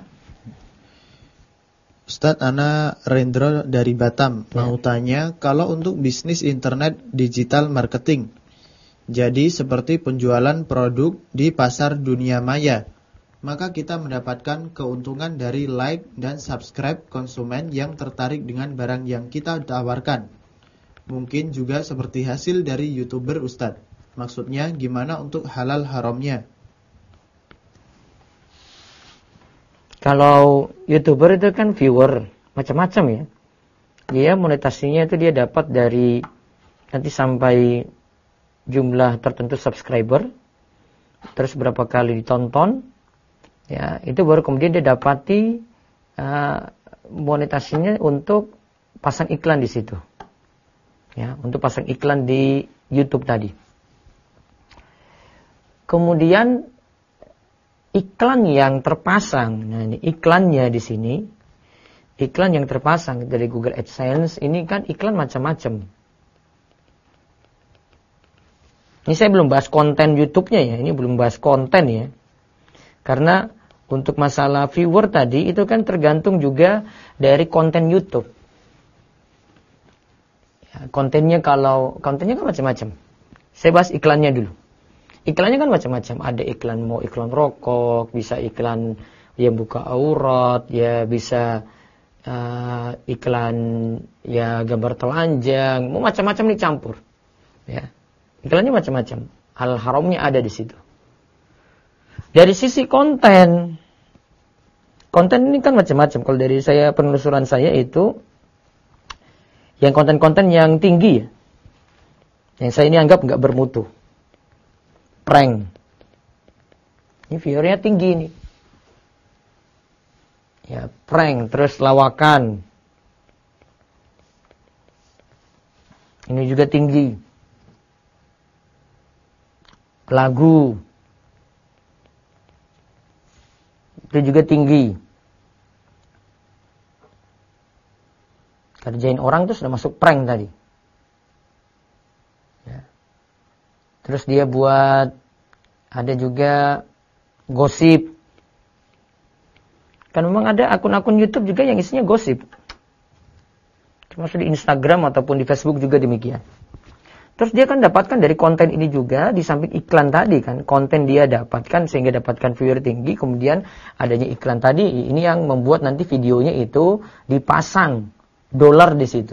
Ustadz, Ana Rendro dari Batam mau tanya, kalau untuk bisnis internet digital marketing, jadi seperti penjualan produk di pasar dunia maya, maka kita mendapatkan keuntungan dari like dan subscribe konsumen yang tertarik dengan barang yang kita tawarkan. Mungkin juga seperti hasil dari YouTuber Ustadz. Maksudnya gimana untuk halal haramnya? Kalau YouTuber itu kan viewer macam-macam ya. Dia monetasinya itu dia dapat dari nanti sampai jumlah tertentu subscriber, terus berapa kali ditonton, ya itu baru kemudian dia dapati monetasinya untuk pasang iklan di situ. Ya, untuk pasang iklan di YouTube tadi. Kemudian iklan yang terpasang, nah ini iklannya di sini, iklan yang terpasang dari Google AdSense ini kan iklan macam-macam. Ini saya belum bahas konten YouTube-nya ya, ini belum bahas konten ya, karena Untuk masalah viewer tadi itu kan tergantung juga dari konten YouTube. Ya, kontennya kan macam-macam. Saya bahas iklannya dulu. Iklannya kan macam-macam. Ada iklan iklan rokok, bisa iklan yang buka aurat, ya bisa iklan ya gambar telanjang, mau macam-macam dicampur. Ya. Iklannya macam-macam. Hal haramnya ada di situ. Dari sisi konten ini kan macam-macam. Kalau dari penelusuran saya itu yang konten-konten yang tinggi ya. Yang saya ini anggap nggak bermutu. Prank. Ini viewernya tinggi nih. Ya, prank, terus lawakan. Ini juga tinggi. Lagu. Itu juga tinggi. Kerjain orang itu sudah masuk prank tadi. Ya. Terus dia buat, ada juga gosip. Kan memang ada akun-akun YouTube juga yang isinya gosip. Termasuk di Instagram ataupun di Facebook juga demikian. Terus dia kan dapatkan dari konten ini juga, di samping iklan tadi kan. Konten dia dapatkan sehingga dapatkan viewer tinggi. Kemudian adanya iklan tadi, ini yang membuat nanti videonya itu dipasang dolar di situ.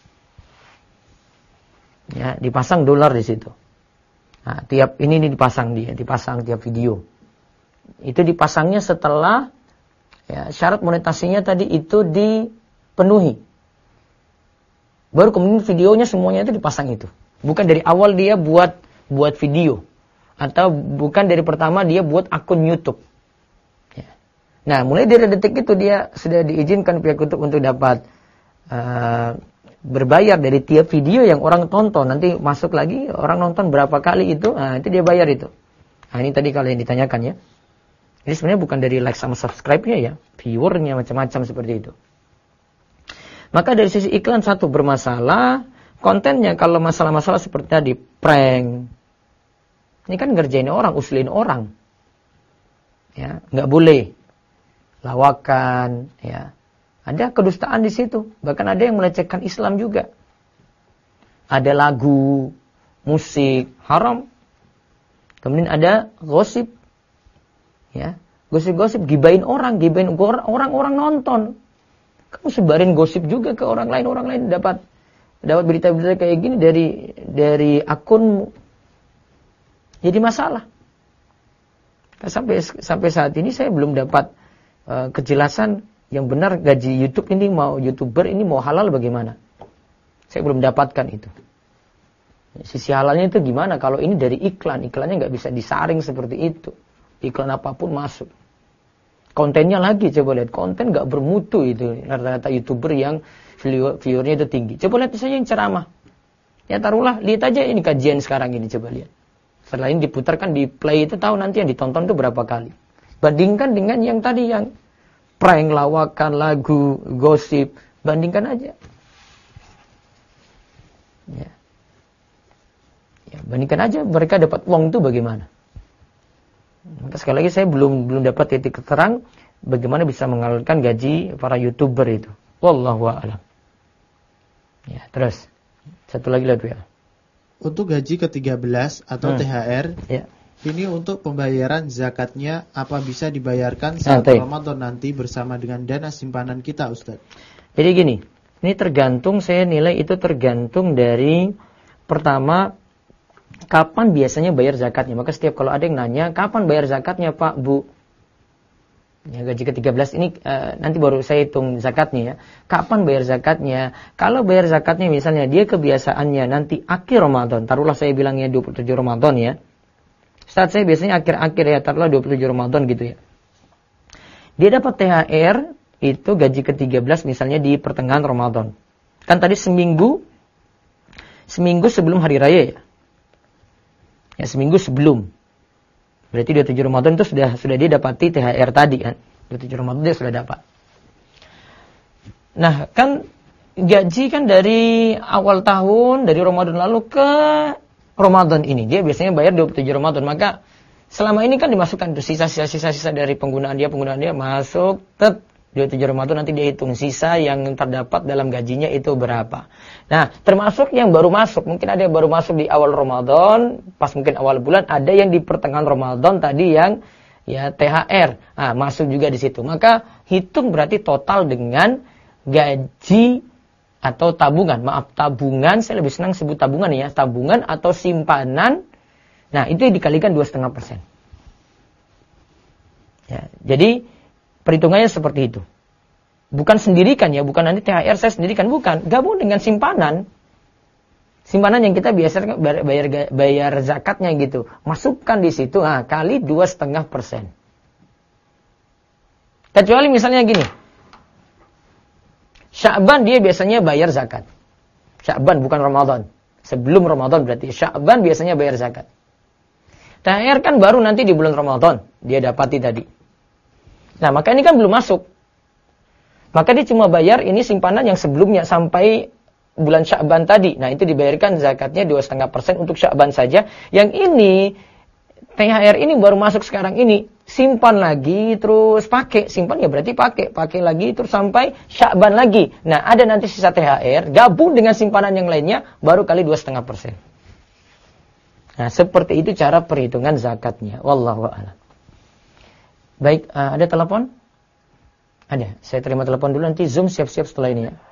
Ya, dipasang dolar di situ. Nah, ini dipasang tiap video. Itu dipasangnya setelah ya, syarat monetasinya tadi itu dipenuhi. Baru kemudian videonya semuanya itu dipasang itu. Bukan dari awal dia buat video. Atau bukan dari pertama dia buat akun YouTube. Ya. Nah, mulai dari detik itu dia sudah diizinkan pihak YouTube untuk dapat berbayar dari tiap video yang orang tonton. Nanti masuk lagi orang nonton berapa kali itu, nah itu dia bayar itu. Nah ini tadi kalau yang ditanyakan ya. Ini sebenarnya bukan dari like sama subscribe-nya ya, viewernya macam-macam seperti itu. Maka dari sisi iklan satu bermasalah, kontennya kalau masalah-masalah seperti tadi prank. Ini kan ngerjain orang, usulin orang. Ya, nggak boleh. Lawakan, ya. Ada kedustaan di situ. Bahkan ada yang melecehkan Islam juga. Ada lagu, musik, haram. Kemudian ada gosip. Ya, gosip-gosip, gibain orang nonton. Kamu sebarin gosip juga ke orang lain dapat berita-berita kayak gini dari akunmu. Jadi masalah. Sampai saat ini saya belum dapat kejelasan yang benar gaji YouTube ini YouTuber ini mau halal bagaimana? Saya belum dapatkan itu. Sisi halalnya itu gimana? Kalau ini dari iklannya nggak bisa disaring seperti itu. Iklan apapun masuk. Kontennya lagi coba lihat, konten nggak bermutu itu rata-rata YouTuber yang viewernya itu tinggi. Coba lihat saja yang ceramah. Ya taruhlah, lihat aja ini kajian sekarang ini coba lihat. Setelah ini diputarkan di play itu tahu nanti yang ditonton itu berapa kali. Bandingkan dengan yang tadi yang prank, lawakan, lagu, gosip, bandingkan aja. Ya, bandingkan aja mereka dapat uang itu bagaimana. Maka sekali lagi saya belum dapat titik terang bagaimana bisa mengalirkan gaji para YouTuber itu. Wallahu a'lam. Ya, terus satu lagi lah ya. Untuk gaji ke-13 atau THR, ya. Ini untuk pembayaran zakatnya apa bisa dibayarkan saat Ramadan nanti bersama dengan dana simpanan kita, Ustaz? Jadi gini, ini saya nilai itu tergantung dari pertama kapan biasanya bayar zakatnya. Maka setiap kalau ada yang nanya, kapan bayar zakatnya Pak, Bu? Ya, gaji ke-13 ini nanti baru saya hitung zakatnya ya. Kapan bayar zakatnya? Kalau bayar zakatnya misalnya dia kebiasaannya nanti akhir Ramadan, taruhlah saya bilangnya 27 Ramadan ya. Saat saya biasanya akhir-akhir ya, taruhlah 27 Ramadan gitu ya. Dia dapat THR itu gaji ke-13 misalnya di pertengahan Ramadan. Kan tadi seminggu sebelum hari raya ya. Ya seminggu sebelum. Berarti 27 Ramadan itu sudah dia dapati THR tadi kan. 27 Ramadan dia sudah dapat. Nah, kan gaji kan dari awal tahun, dari Ramadan lalu ke Ramadan ini. Dia biasanya bayar 27 Ramadan. Maka selama ini kan dimasukkan sisa-sisa dari penggunaan dia masuk, 27 Ramadan nanti dia hitung sisa yang terdapat dalam gajinya itu berapa. Nah, termasuk yang baru masuk, mungkin ada yang baru masuk di awal Ramadan, pas mungkin awal bulan, ada yang di pertengahan Ramadan tadi yang ya THR, masuk juga di situ. Maka hitung berarti total dengan gaji atau tabungan. Maaf, tabungan, saya lebih senang sebut tabungan ya, tabungan atau simpanan. Nah, itu dikalikan 2,5%. Ya, jadi perhitungannya seperti itu. Bukan sendirikan ya, bukan nanti THR saya sendirikan, bukan. Gabung dengan simpanan. Simpanan yang kita biasa bayar zakatnya gitu. Masukkan di situ, kali 2,5%. Kecuali misalnya gini. Sya'ban dia biasanya bayar zakat. Sya'ban bukan Ramadan. Sebelum Ramadan berarti Sya'ban biasanya bayar zakat. THR kan baru nanti di bulan Ramadan dia dapati tadi. Nah, maka ini kan belum masuk. Maka dia cuma bayar ini simpanan yang sebelumnya sampai bulan Sya'ban tadi. Nah, itu dibayarkan zakatnya 2,5% untuk Sya'ban saja. Yang ini THR ini baru masuk sekarang ini, simpan lagi terus pakai. Simpan ya berarti pakai lagi terus sampai Sya'ban lagi. Nah, ada nanti sisa THR gabung dengan simpanan yang lainnya baru kali 2,5%. Nah, seperti itu cara perhitungan zakatnya. Wallahu a'lam. Baik, ada telepon? Ada. Saya terima telepon dulu, nanti Zoom siap-siap setelah ini ya.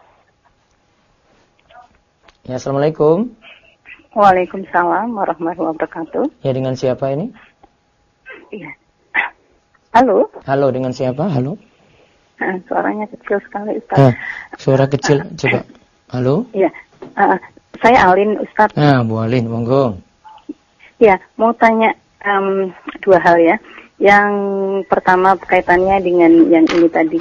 Ya, Assalamualaikum. Waalaikumsalam warahmatullahi wabarakatuh. Ya, dengan siapa ini? Iya. Halo. Halo, dengan siapa? Halo. Suaranya kecil sekali, Ustaz. Suara kecil, coba. Halo. Iya. Saya Alin, Ustaz. Bu Alin, monggo. Ya, mau tanya dua hal ya. Yang pertama kaitannya dengan yang ini tadi,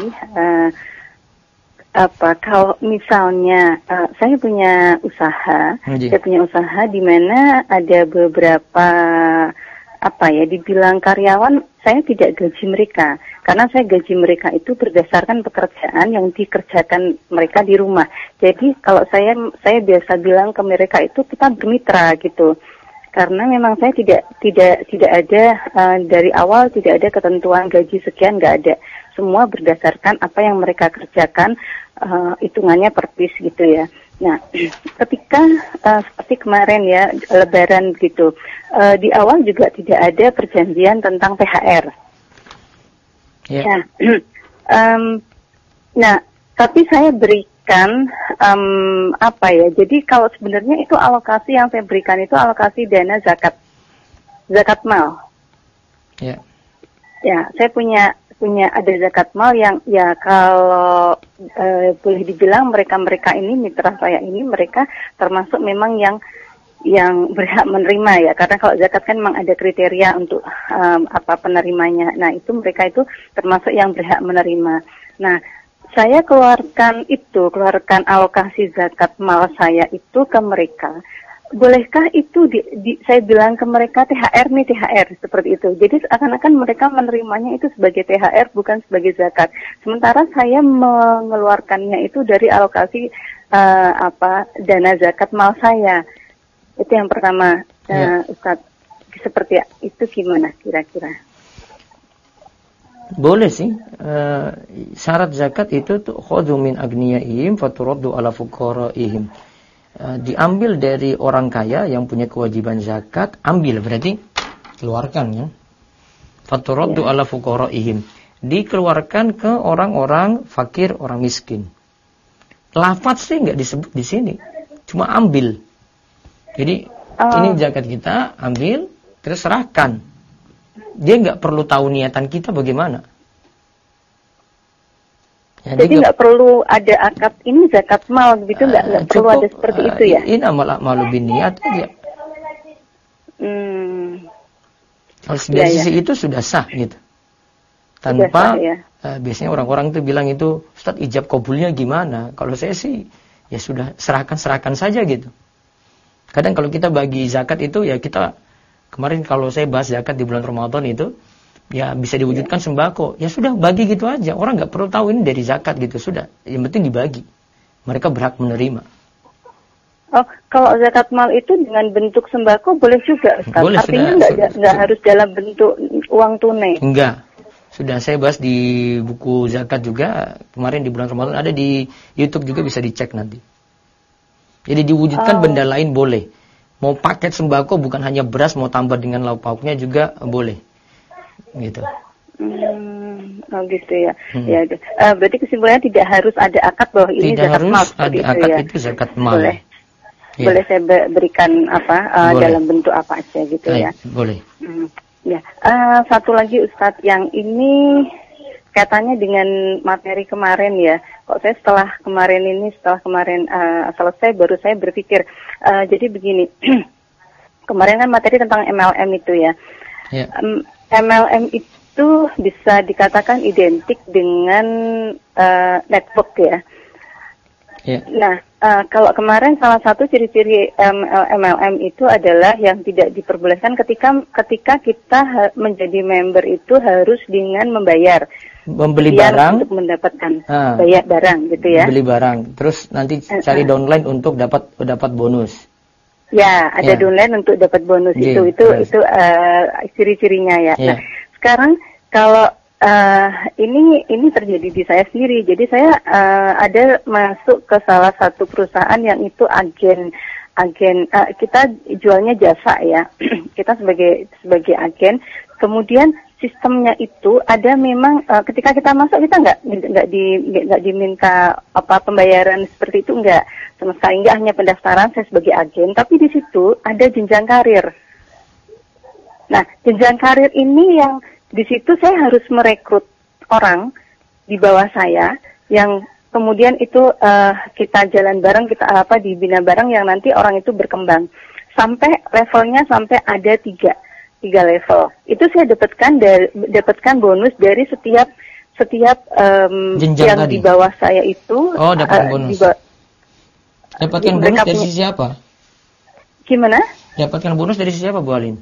kalau misalnya saya punya usaha, di mana ada beberapa dibilang karyawan, saya tidak gaji mereka karena saya gaji mereka itu berdasarkan pekerjaan yang dikerjakan mereka di rumah. Jadi kalau saya biasa bilang ke mereka itu kita bermitra gitu. Karena memang saya tidak ada dari awal tidak ada ketentuan gaji sekian, nggak ada. Semua berdasarkan apa yang mereka kerjakan, hitungannya per piece gitu ya. Nah, ketika seperti kemarin ya Lebaran gitu, di awal juga tidak ada perjanjian tentang THR. Yeah. Nah, tapi saya berikan jadi kalau sebenarnya itu alokasi yang saya berikan itu alokasi dana zakat mal. Ya. Ya, saya punya ada zakat mal yang ya kalau boleh dibilang mereka ini mitra saya ini mereka termasuk memang yang berhak menerima ya, karena kalau zakat kan memang ada kriteria untuk penerimanya. Nah, itu mereka itu termasuk yang berhak menerima. Nah, saya keluarkan alokasi zakat mal saya itu ke mereka. Bolehkah itu saya bilang ke mereka THR seperti itu. Jadi seakan-akan mereka menerimanya itu sebagai THR bukan sebagai zakat. Sementara saya mengeluarkannya itu dari alokasi dana zakat mal saya. Itu yang pertama, Ustaz. Seperti itu gimana kira-kira? Boleh sih. Syarat zakat itu khudhu min agniyaihim faturaddu ala fuqaraihim. Diambil dari orang kaya yang punya kewajiban zakat, ambil berarti keluarkan ya. Faturaddu ala fuqaraihim. Dikeluarkan ke orang-orang fakir, orang miskin. Lafaz sih enggak disebut di sini. Cuma ambil. Jadi ini zakat kita, ambil terus serahkan. Dia nggak perlu tahu niatan kita bagaimana. Ya, jadi nggak perlu ada akad ini zakat mal gitu, nggak perlu ada seperti itu ya? Ini malu biniat aja. Kalau dari sisi itu sudah sah gitu. Tanpa biasanya orang-orang itu bilang itu Ustaz ijab kabulnya gimana? Kalau saya sih ya sudah serahkan saja gitu. Kadang kalau kita bagi zakat itu ya kita kemarin kalau saya bahas zakat di bulan Ramadan itu, ya bisa diwujudkan sembako. Ya sudah, bagi gitu aja. Orang nggak perlu tahu ini dari zakat gitu, sudah. Yang penting dibagi. Mereka berhak menerima. Oh, kalau zakat mal itu dengan bentuk sembako boleh juga, Ustaz. Boleh, Artinya nggak harus dalam bentuk uang tunai. Enggak. Sudah saya bahas di buku zakat juga kemarin di bulan Ramadan, ada di YouTube juga, bisa dicek nanti. Jadi diwujudkan benda lain boleh. Mau paket sembako bukan hanya beras, mau tambah dengan lauk pauknya juga boleh. Gitu. Oh gitu ya. Ya, berarti kesimpulannya tidak harus ada akad bahwa ini tidak zakat mal. Tidak harus ada akad, itu zakat mal. Boleh. Ya. Boleh saya berikan dalam bentuk apa aja gitu ya. Boleh. Ya. Satu lagi Ustadz, yang ini kaitannya dengan materi kemarin ya. Kok saya setelah kemarin selesai baru saya berpikir. Jadi begini. Kemarin kan materi tentang MLM itu ya. Ya. MLM itu bisa dikatakan identik dengan network ya. Ya. Nah, kalau kemarin salah satu ciri-ciri MLM itu adalah yang tidak diperbolehkan ketika kita menjadi member itu harus dengan membayar. Membeli barang untuk mendapatkan bayar barang gitu ya. Beli barang, terus nanti cari downline untuk dapat bonus. Ya, ada downline untuk dapat bonus. Itu ciri-cirinya ya. Nah, sekarang kalau ini terjadi di saya sendiri. Jadi saya ada masuk ke salah satu perusahaan yang itu agen kita jualnya jasa ya. Kita sebagai agen. Kemudian sistemnya itu ada memang ketika kita masuk kita nggak diminta pembayaran seperti itu, enggak sama sekali, enggak, hanya pendaftaran saya sebagai agen. Tapi di situ ada jenjang karir. Nah, jenjang karir ini yang di situ saya harus merekrut orang di bawah saya yang kemudian itu kita jalan bareng, kita dibina bareng, yang nanti orang itu berkembang sampai levelnya sampai ada tiga level. Itu saya dapatkan bonus dari setiap yang tadi di bawah saya itu. Oh, dapat bonus. Dapatkan bonus dari sisi apa? Gimana? Dapatkan bonus dari sisi apa, Bu Alin?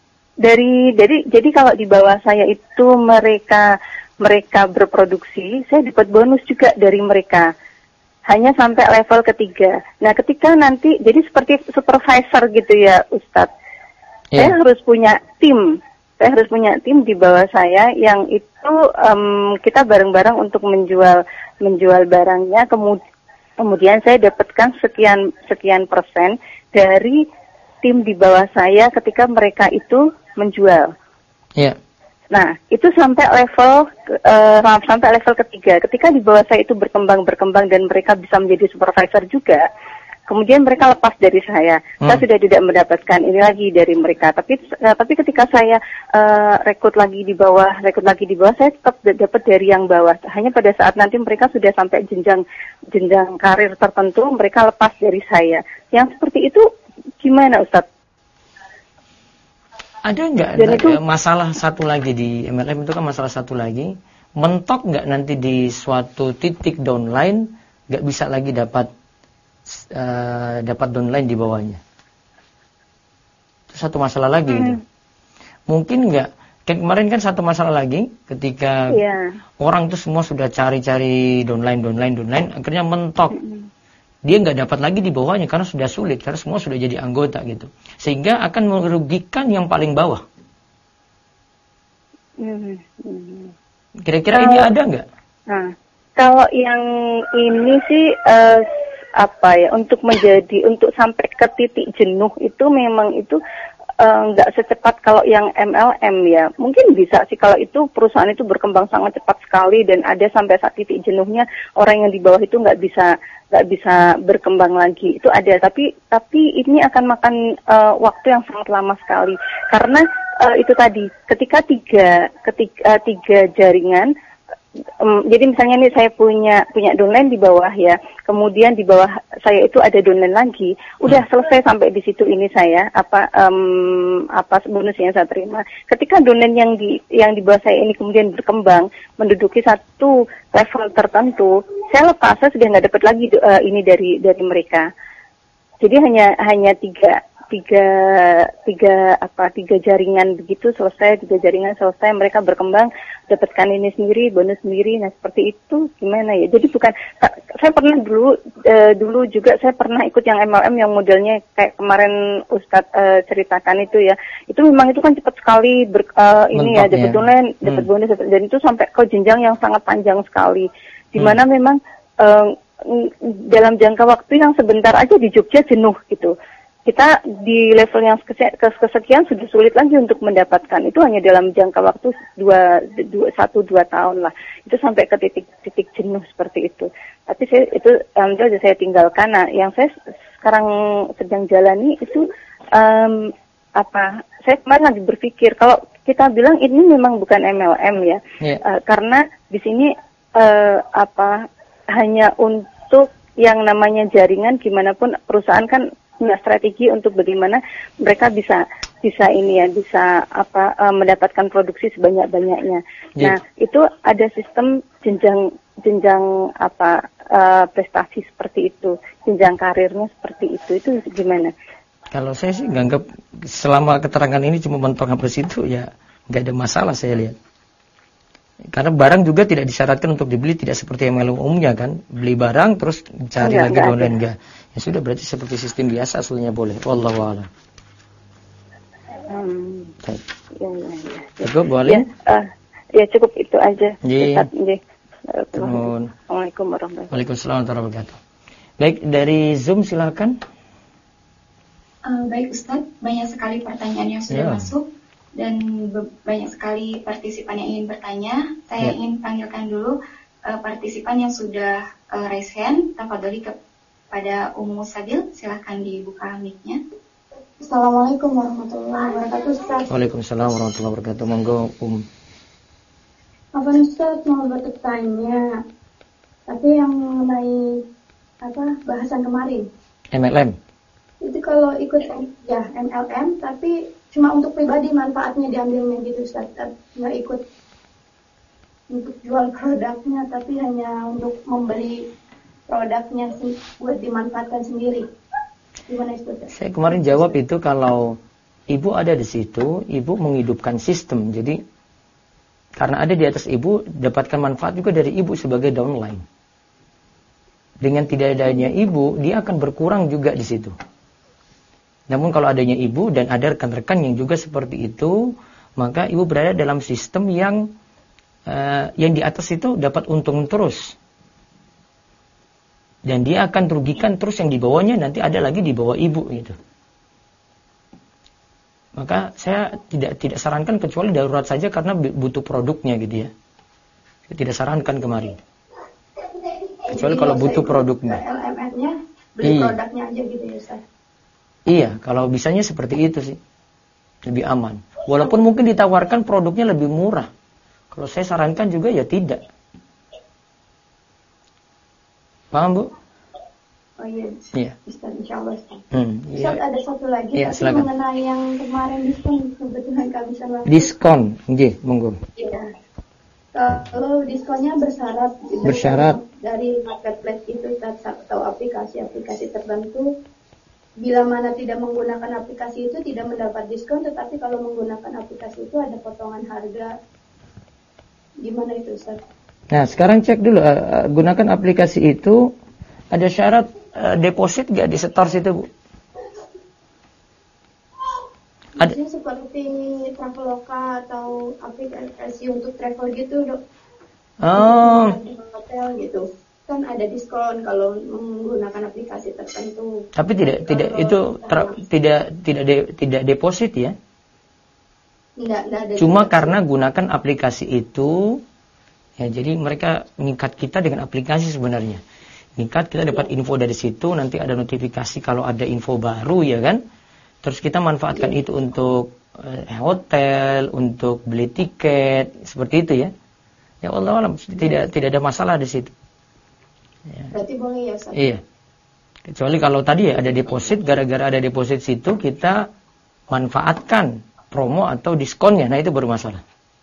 Jadi kalau di bawah saya itu mereka berproduksi, saya dapat bonus juga dari mereka. Hanya sampai level ketiga. Nah, ketika nanti jadi seperti supervisor gitu ya, Ustadz. Yeah. Saya harus punya tim. Saya harus punya tim di bawah saya yang itu kita bareng-bareng untuk menjual barangnya. Kemudian saya dapatkan sekian persen dari tim di bawah saya ketika mereka itu menjual. Iya. Yeah. Nah, itu sampai level ketiga. Ketika di bawah saya itu berkembang dan mereka bisa menjadi supervisor juga. Kemudian mereka lepas dari saya. Saya sudah tidak mendapatkan ini lagi dari mereka. Tapi ketika saya rekrut lagi di bawah, saya tetap dapat dari yang bawah. Hanya pada saat nanti mereka sudah sampai jenjang karir tertentu, mereka lepas dari saya. Yang seperti itu gimana, Ustadz? Ada nggak masalah satu lagi di MLM itu kan, masalah satu lagi, mentok nggak nanti di suatu titik downline nggak bisa lagi dapat downline di bawahnya. Itu satu masalah lagi itu. Mungkin nggak, kayak kemarin kan satu masalah lagi ketika orang itu semua sudah cari-cari downline, akhirnya mentok. Dia nggak dapat lagi di bawahnya karena sudah sulit, karena semua sudah jadi anggota gitu, sehingga akan merugikan yang paling bawah. Kira-kira ini ada nggak? Nah, kalau yang ini sih untuk sampai ke titik jenuh itu memang itu nggak secepat kalau yang MLM ya. Mungkin bisa sih kalau itu perusahaan itu berkembang sangat cepat sekali dan ada sampai saat titik jenuhnya orang yang di bawah itu nggak bisa berkembang lagi. Itu ada, tapi ini akan makan waktu yang sangat lama sekali karena itu tadi ketika tiga jaringan. Jadi misalnya nih saya punya downline di bawah ya, kemudian di bawah saya itu ada downline lagi, udah selesai sampai di situ ini saya bonus yang saya terima. Ketika downline yang di bawah saya ini kemudian berkembang menduduki satu level tertentu, saya lepas, saya sudah nggak dapat lagi ini dari mereka. Jadi hanya tiga jaringan begitu selesai, mereka berkembang dapatkan ini sendiri, bonus sendiri. Nah seperti itu gimana ya? Jadi bukan, saya pernah dulu juga saya pernah ikut yang MLM yang modelnya kayak kemarin Ustadz ceritakan itu ya. Itu memang itu kan cepat sekali ini ya dapat online, dapat bonus, dan itu sampai ke jenjang yang sangat panjang sekali. Dimana memang dalam jangka waktu yang sebentar aja di Jogja jenuh gitu. Kita di level yang kesekian sudah sulit lagi untuk mendapatkan. Itu hanya dalam jangka waktu 1-2 tahun lah. Itu sampai ke titik jenuh seperti itu. Tapi itu alhamdulillah saya tinggalkan. Nah, yang saya sekarang sedang jalani itu saya kemarin lagi berpikir kalau kita bilang ini memang bukan MLM ya. Karena di sini hanya untuk yang namanya jaringan, gimana pun perusahaan kan punya strategi untuk bagaimana mereka bisa mendapatkan produksi sebanyak-banyaknya. Nah, itu ada sistem jenjang prestasi seperti itu, jenjang karirnya seperti itu. Itu gimana? Kalau saya sih nganggap selama keterangan ini cuma mentok sampai situ ya nggak ada masalah saya lihat. Karena barang juga tidak disyaratkan untuk dibeli, tidak seperti MLM umumnya kan, beli barang terus cari lagi online enggak. Ya sudah, berarti seperti sistem biasa aslinya boleh. Wallahu a'lam. Cukup boleh? Ya cukup itu aja. Assalamualaikum warahmatullahi wabarakatuh. Waalaikumsalam warahmatullahi wabarakatuh. Baik, dari Zoom silakan. Baik Ustadz, banyak sekali pertanyaan yang sudah masuk dan banyak sekali partisipan yang ingin bertanya. Saya ingin panggilkan dulu partisipan yang sudah raise hand. Tafadholi kepada Ummu Sabil, silahkan dibuka mic-nya. Assalamualaikum warahmatullahi wabarakatuh, Ustaz. Waalaikumsalam warahmatullahi wabarakatuh. Monggo Apa Ustaz mau bertanya? Tapi yang mengenai bahasan kemarin. MLM. Itu kalau ikut MLM, tapi cuma untuk pribadi manfaatnya diambilnya gitu Ustaz. Nggak ikut untuk jual produknya, tapi hanya untuk membeli produknya buat dimanfaatkan sendiri. Gimana itu? Saya kemarin jawab itu kalau ibu ada di situ, ibu menghidupkan sistem. Jadi karena ada di atas ibu, dapatkan manfaat juga dari ibu sebagai downline. Dengan tidak adanya ibu, dia akan berkurang juga di situ. Namun kalau adanya ibu dan ada rekan-rekan yang juga seperti itu, maka ibu berada dalam sistem yang di atas itu dapat untung terus. Dan dia akan merugikan terus yang di bawahnya, nanti ada lagi di bawah ibu gitu. Maka saya tidak sarankan kecuali darurat saja karena butuh produknya gitu ya. Saya tidak sarankan kemarin. Kecuali kalau butuh produknya. LMS-nya beli produknya aja gitu ya Ustaz. Iya, kalau bisanya seperti itu sih. Lebih aman. Walaupun mungkin ditawarkan produknya lebih murah. Kalau saya sarankan juga ya tidak. Paham Bu? Oh iya. Ustaz, insyaallah Ustaz. Ustaz, ada satu lagi mengenai yang kemarin diskon, kebetulan kehabisan waktu. Diskon, nggih, monggo. Iya. Kalau diskonnya bersyarat dari marketplace itu atau aplikasi tertentu, bila mana tidak menggunakan aplikasi itu tidak mendapat diskon, tetapi kalau menggunakan aplikasi itu ada potongan harga. Gimana itu Ustaz? Nah, sekarang cek dulu, gunakan aplikasi itu, ada syarat deposit gak di store situ Bu? Ada seperti Traveloka atau aplikasi untuk travel gitu dok. Di hotel gitu. Kan ada diskon kalau menggunakan aplikasi tertentu. Tapi tidak deposit ya? Enggak ada. Cuma karena gunakan aplikasi itu, ya jadi mereka mengikat kita dengan aplikasi sebenarnya. Mengikat, kita dapat info dari situ, nanti ada notifikasi kalau ada info baru ya kan. Terus kita manfaatkan itu untuk hotel, untuk beli tiket, seperti itu ya. Ya Allah alam, tidak ada masalah di situ. Ya. Berarti boleh ya Ustaz? Iya. Kecuali kalau tadi ya ada deposit, gara-gara ada deposit situ kita manfaatkan promo atau diskonnya, nah itu bermasalah.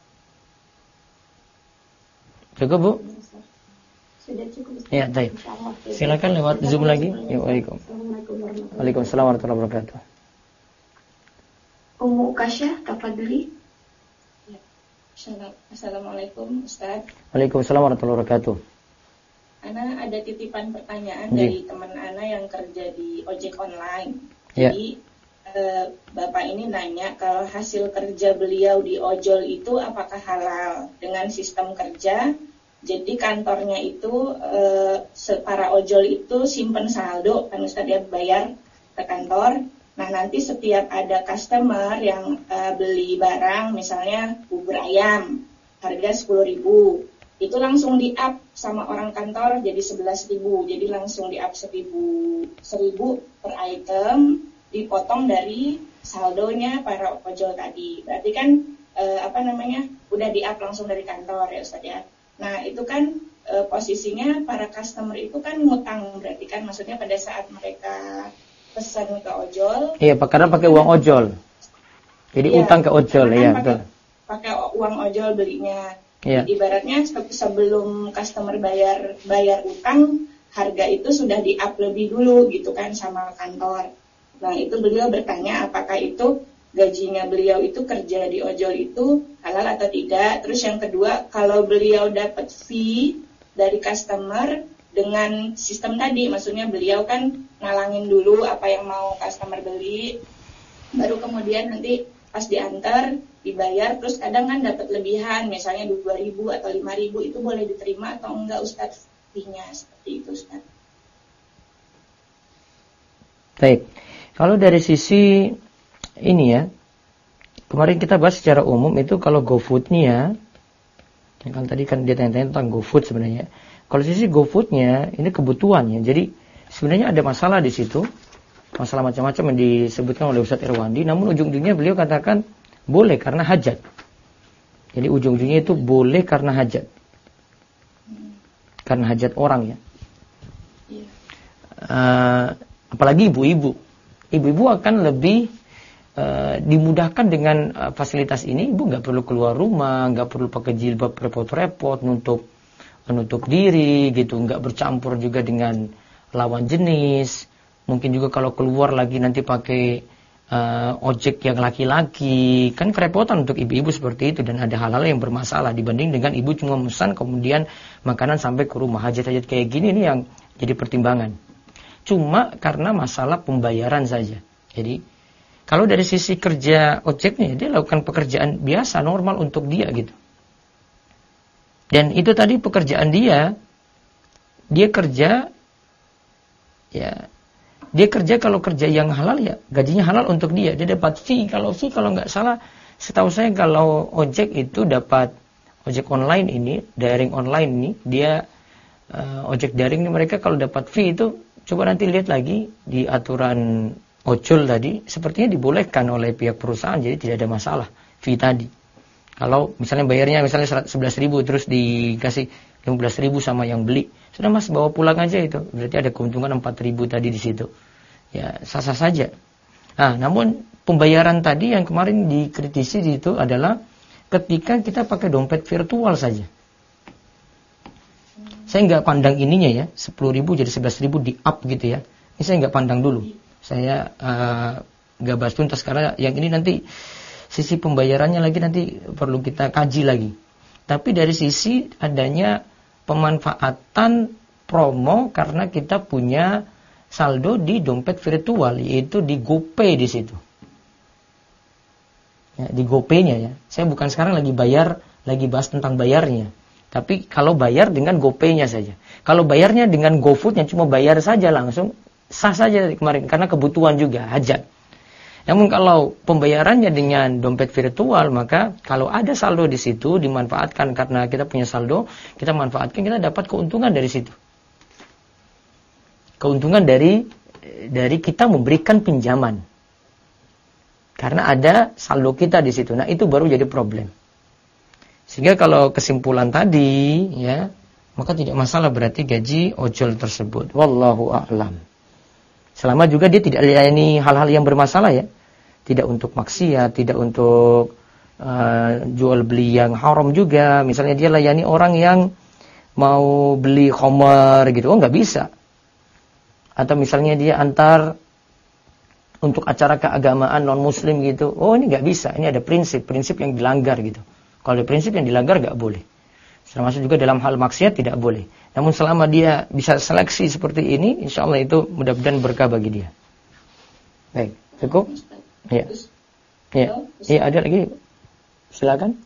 Cukup Bu? Sudah cukup. Ya, baik. Silakan lewat Zoom lagi. Ya, Waalaikumsalam warahmatullahi wabarakatuh. Ummu Kasya, tafadhali. Assalamualaikum Ustaz. Waalaikumsalam warahmatullahi wabarakatuh. Ana ada titipan pertanyaan dari teman Ana yang kerja di ojek online. Ya. Jadi Bapak ini nanya kalau hasil kerja beliau di ojol itu apakah halal dengan sistem kerja. Jadi kantornya itu para ojol itu simpen saldo kan Ustaz, dia bayar ke kantor. Nah nanti setiap ada customer yang beli barang, misalnya bubur ayam, harga 10.000, itu langsung di-up sama orang kantor jadi 11.000, jadi langsung di-up 1.000 per item, dipotong dari saldonya para ojol tadi. Berarti kan udah di-up langsung dari kantor ya Ustaz ya. Nah itu kan posisinya para customer itu kan ngutang, berarti kan maksudnya pada saat mereka pesan ke ojol. Iya, karena pakai uang ojol. Jadi iya, utang ke ojol, ya betul. Pakai uang ojol belinya. Iya. Ibaratnya sebelum customer bayar utang, harga itu sudah di-up lebih dulu gitu kan sama kantor. Nah, itu beliau bertanya apakah itu gajinya beliau itu kerja di ojol itu halal atau tidak. Terus yang kedua, kalau beliau dapat fee dari customer dengan sistem tadi, maksudnya beliau kan nalangin dulu apa yang mau customer beli, baru kemudian nanti pas diantar dibayar, terus kadang kan dapat lebihan, misalnya 2.000 atau 5.000, itu boleh diterima atau enggak Ustadz fee-nya, seperti itu Ustadz. Baik, kalau dari sisi ini ya, kemarin kita bahas secara umum itu kalau GoFood-nya, kan tadi kan dia tanya-tanya tentang GoFood sebenarnya. Kalau sisi GoFood-nya ini kebutuhannya. Jadi sebenarnya ada masalah di situ. Masalah macam-macam yang disebutkan oleh Ustadz Irwandi. Namun ujung-ujungnya beliau katakan boleh karena hajat. Jadi ujung-ujungnya itu boleh karena hajat. Karena hajat orang ya. Apalagi ibu-ibu. Ibu-ibu akan lebih dimudahkan dengan fasilitas ini. Ibu nggak perlu keluar rumah, nggak perlu pakai jilbab repot-repot menutup diri gitu, nggak bercampur juga dengan lawan jenis. Mungkin juga kalau keluar lagi nanti pakai ojek yang laki-laki, kan kerepotan untuk ibu-ibu seperti itu. Dan ada hal-hal yang bermasalah dibanding dengan ibu cuma pesan kemudian makanan sampai ke rumah. Hajat-hajat kayak gini ini yang jadi pertimbangan. Cuma karena masalah pembayaran saja. Jadi kalau dari sisi kerja ojeknya, dia lakukan pekerjaan biasa normal untuk dia gitu. Dan itu tadi pekerjaan dia kerja, ya, dia kerja kalau kerja yang halal ya, gajinya halal untuk dia dapat fee. Kalau nggak salah, setahu saya kalau ojek itu dapat, ojek online ini, daring online ini, dia ojek daring ini mereka kalau dapat fee itu, coba nanti lihat lagi di aturan ojol tadi, sepertinya dibolehkan oleh pihak perusahaan, jadi tidak ada masalah fee tadi. Kalau misalnya bayarnya misalnya 11.000 terus dikasih 15.000 sama yang beli, sudah Mas bawa pulang aja itu. Berarti ada keuntungan 4.000 tadi di situ. Ya, sah-sah saja. Nah, namun pembayaran tadi yang kemarin dikritisi itu adalah ketika kita pakai dompet virtual saja. Saya nggak pandang ininya ya, 10.000 jadi 11.000 di up gitu ya. Ini saya nggak pandang dulu. Saya nggak bahas tuntas karena yang ini nanti sisi pembayarannya lagi nanti perlu kita kaji lagi. Tapi dari sisi adanya pemanfaatan promo karena kita punya saldo di dompet virtual, yaitu di GoPay di situ. Ya, di GoPay-nya ya. Saya bukan sekarang lagi bahas tentang bayarnya. Tapi kalau bayar dengan GoPay-nya saja. Kalau bayarnya dengan GoFood-nya cuma bayar saja langsung, sah saja kemarin karena kebutuhan juga, hajat. Namun kalau pembayarannya dengan dompet virtual, maka kalau ada saldo di situ dimanfaatkan karena kita punya saldo, kita manfaatkan, kita dapat keuntungan dari situ. Keuntungan dari kita memberikan pinjaman. Karena ada saldo kita di situ. Nah, itu baru jadi problem. Sehingga kalau kesimpulan tadi ya, maka tidak masalah berarti gaji ojol tersebut. Wallahu a'lam. Selama juga dia tidak layani hal-hal yang bermasalah ya. Tidak untuk maksiat, tidak untuk jual beli yang haram juga. Misalnya dia layani orang yang mau beli khamar gitu, nggak bisa. Atau misalnya dia antar untuk acara keagamaan non muslim gitu, ini nggak bisa. Ini ada prinsip yang dilanggar gitu. Kalau prinsip yang dilanggar nggak boleh. Termasuk juga dalam hal maksiat tidak boleh. Namun selama dia bisa seleksi seperti ini, insya Allah itu mudah-mudahan berkah bagi dia. Baik, cukup? Iya. Iya. Iya, ada lagi? Silakan.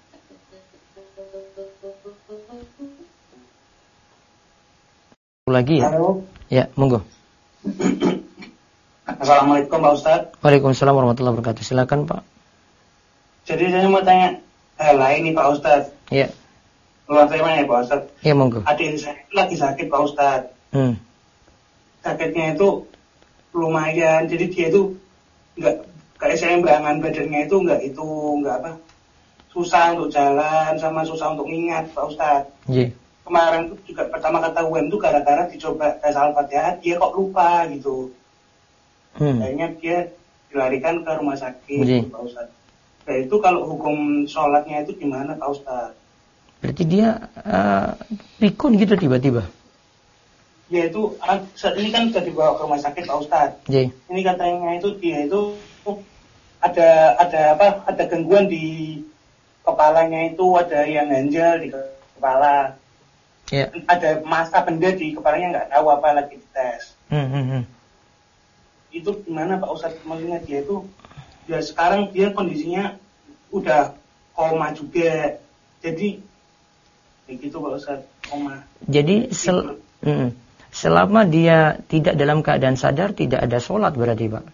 Lagi ya? Halo. Ya, monggo. Assalamualaikum Pak Ustadz. Waalaikumsalam warahmatullahi wabarakatuh. Silakan Pak. Jadi saya mau tanya hal lain nih Pak Ustadz. Iya. Luar saya ya Pak Ustadz. Iya, monggo. Adik saya lagi sakit Pak Ustadz. Sakitnya itu lumayan. Jadi dia itu nggak kayak keseimbangan badannya itu nggak apa, susah untuk jalan sama susah untuk ingat Pak Ustadz. Iya. Kemarin tuh juga pertama ketahuan tuh gara-gara dicoba tes Al-Fatihah, dia kok lupa gitu. Kayaknya dia dilarikan ke rumah sakit Pak Ustadz. Nah itu kalau hukum sholatnya itu gimana Pak Ustadz? Berarti dia pikun gitu tiba-tiba? Ya itu saat ini kan sudah dibawa ke rumah sakit Pak Ustadz. Ini katanya itu dia itu ada gangguan di kepalanya, itu ada yang ganjal di kepala. Yeah. Ada masa benda di kepalanya, nggak tahu apa, lagi dites. Itu gimana Pak Ustadz? Maksudnya dia itu ya sekarang dia kondisinya udah koma juga. Jadi begitu Pak Ustadz, koma. Jadi selama dia tidak dalam keadaan sadar, tidak ada sholat berarti Pak?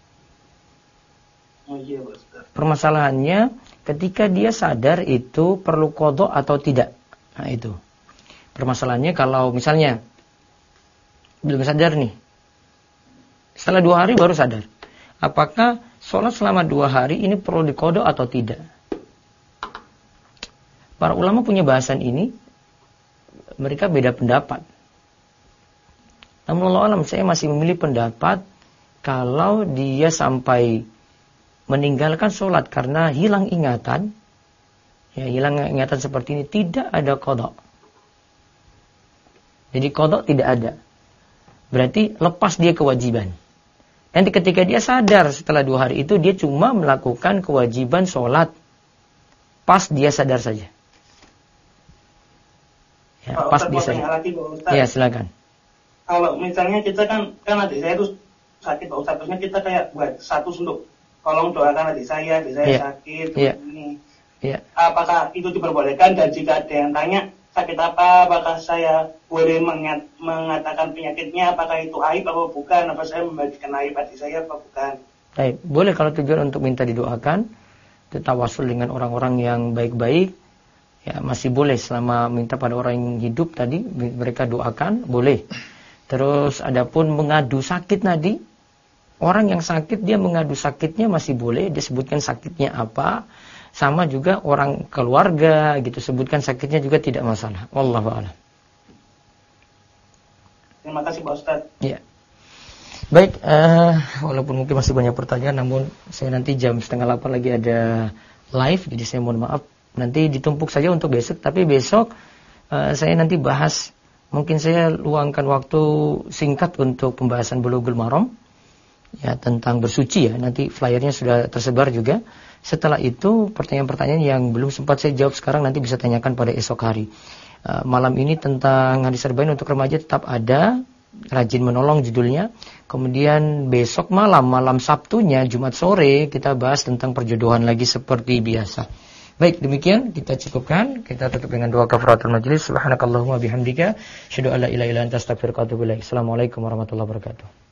Oh iya Pak Ustadz. Permasalahannya ketika dia sadar itu perlu qadha atau tidak. Nah itu permasalahannya. Kalau misalnya belum sadar nih, setelah 2 hari baru sadar, apakah sholat selama 2 hari ini perlu diqadha atau tidak? Para ulama punya bahasan ini, mereka beda pendapat. Namun Allah alam, saya masih memilih pendapat kalau dia sampai meninggalkan sholat karena hilang ingatan, ya hilang ingatan seperti ini, tidak ada qadha. Jadi qadha tidak ada. Berarti lepas dia kewajiban. Nanti ketika dia sadar setelah 2 hari itu, dia cuma melakukan kewajiban sholat pas dia sadar saja. Ya, Pak pas Ustadz, dia sadar. Ya, silakan. Kalau misalnya kita kan adik saya itu sakit Pak Ustadz, terusnya kita kayak buat status untuk tolong doakan adik saya sakit ini. Apakah itu diperbolehkan? Dan jika ada yang tanya sakit apa, apakah saya boleh mengatakan penyakitnya, apakah itu aib atau bukan, apa saya membagikan aib adik saya apa bukan? Baik, boleh kalau tujuan untuk minta didoakan, tawasul dengan orang-orang yang baik-baik, ya masih boleh selama minta pada orang yang hidup tadi mereka doakan, boleh. Terus adapun mengadu sakit tadi, orang yang sakit dia mengadu sakitnya masih boleh, disebutkan sakitnya apa, sama juga orang keluarga gitu sebutkan sakitnya juga tidak masalah. Wallahu a'lam. Terima kasih Pak Ustadz. Ya. Baik, walaupun mungkin masih banyak pertanyaan, namun saya nanti jam 7:30 lagi ada live, jadi saya mohon maaf. Nanti ditumpuk saja untuk besok, tapi besok saya nanti bahas, mungkin saya luangkan waktu singkat untuk pembahasan Bulughul Maram, ya tentang bersuci ya. Nanti flyernya sudah tersebar juga. Setelah itu pertanyaan-pertanyaan yang belum sempat saya jawab sekarang nanti bisa tanyakan pada esok hari. Malam ini tentang hadis arba'in untuk remaja tetap ada, rajin menolong judulnya. Kemudian besok malam Sabtunya, Jumat sore kita bahas tentang perjodohan lagi seperti biasa. Baik, demikian kita cukupkan. Kita tutup dengan doa kafaratul majelis. Subhanakallahumma bihamdika, asyhadu an la ilaha illa anta astaghfiruka wa atubu ilaik. Assalamualaikum warahmatullahi wabarakatuh.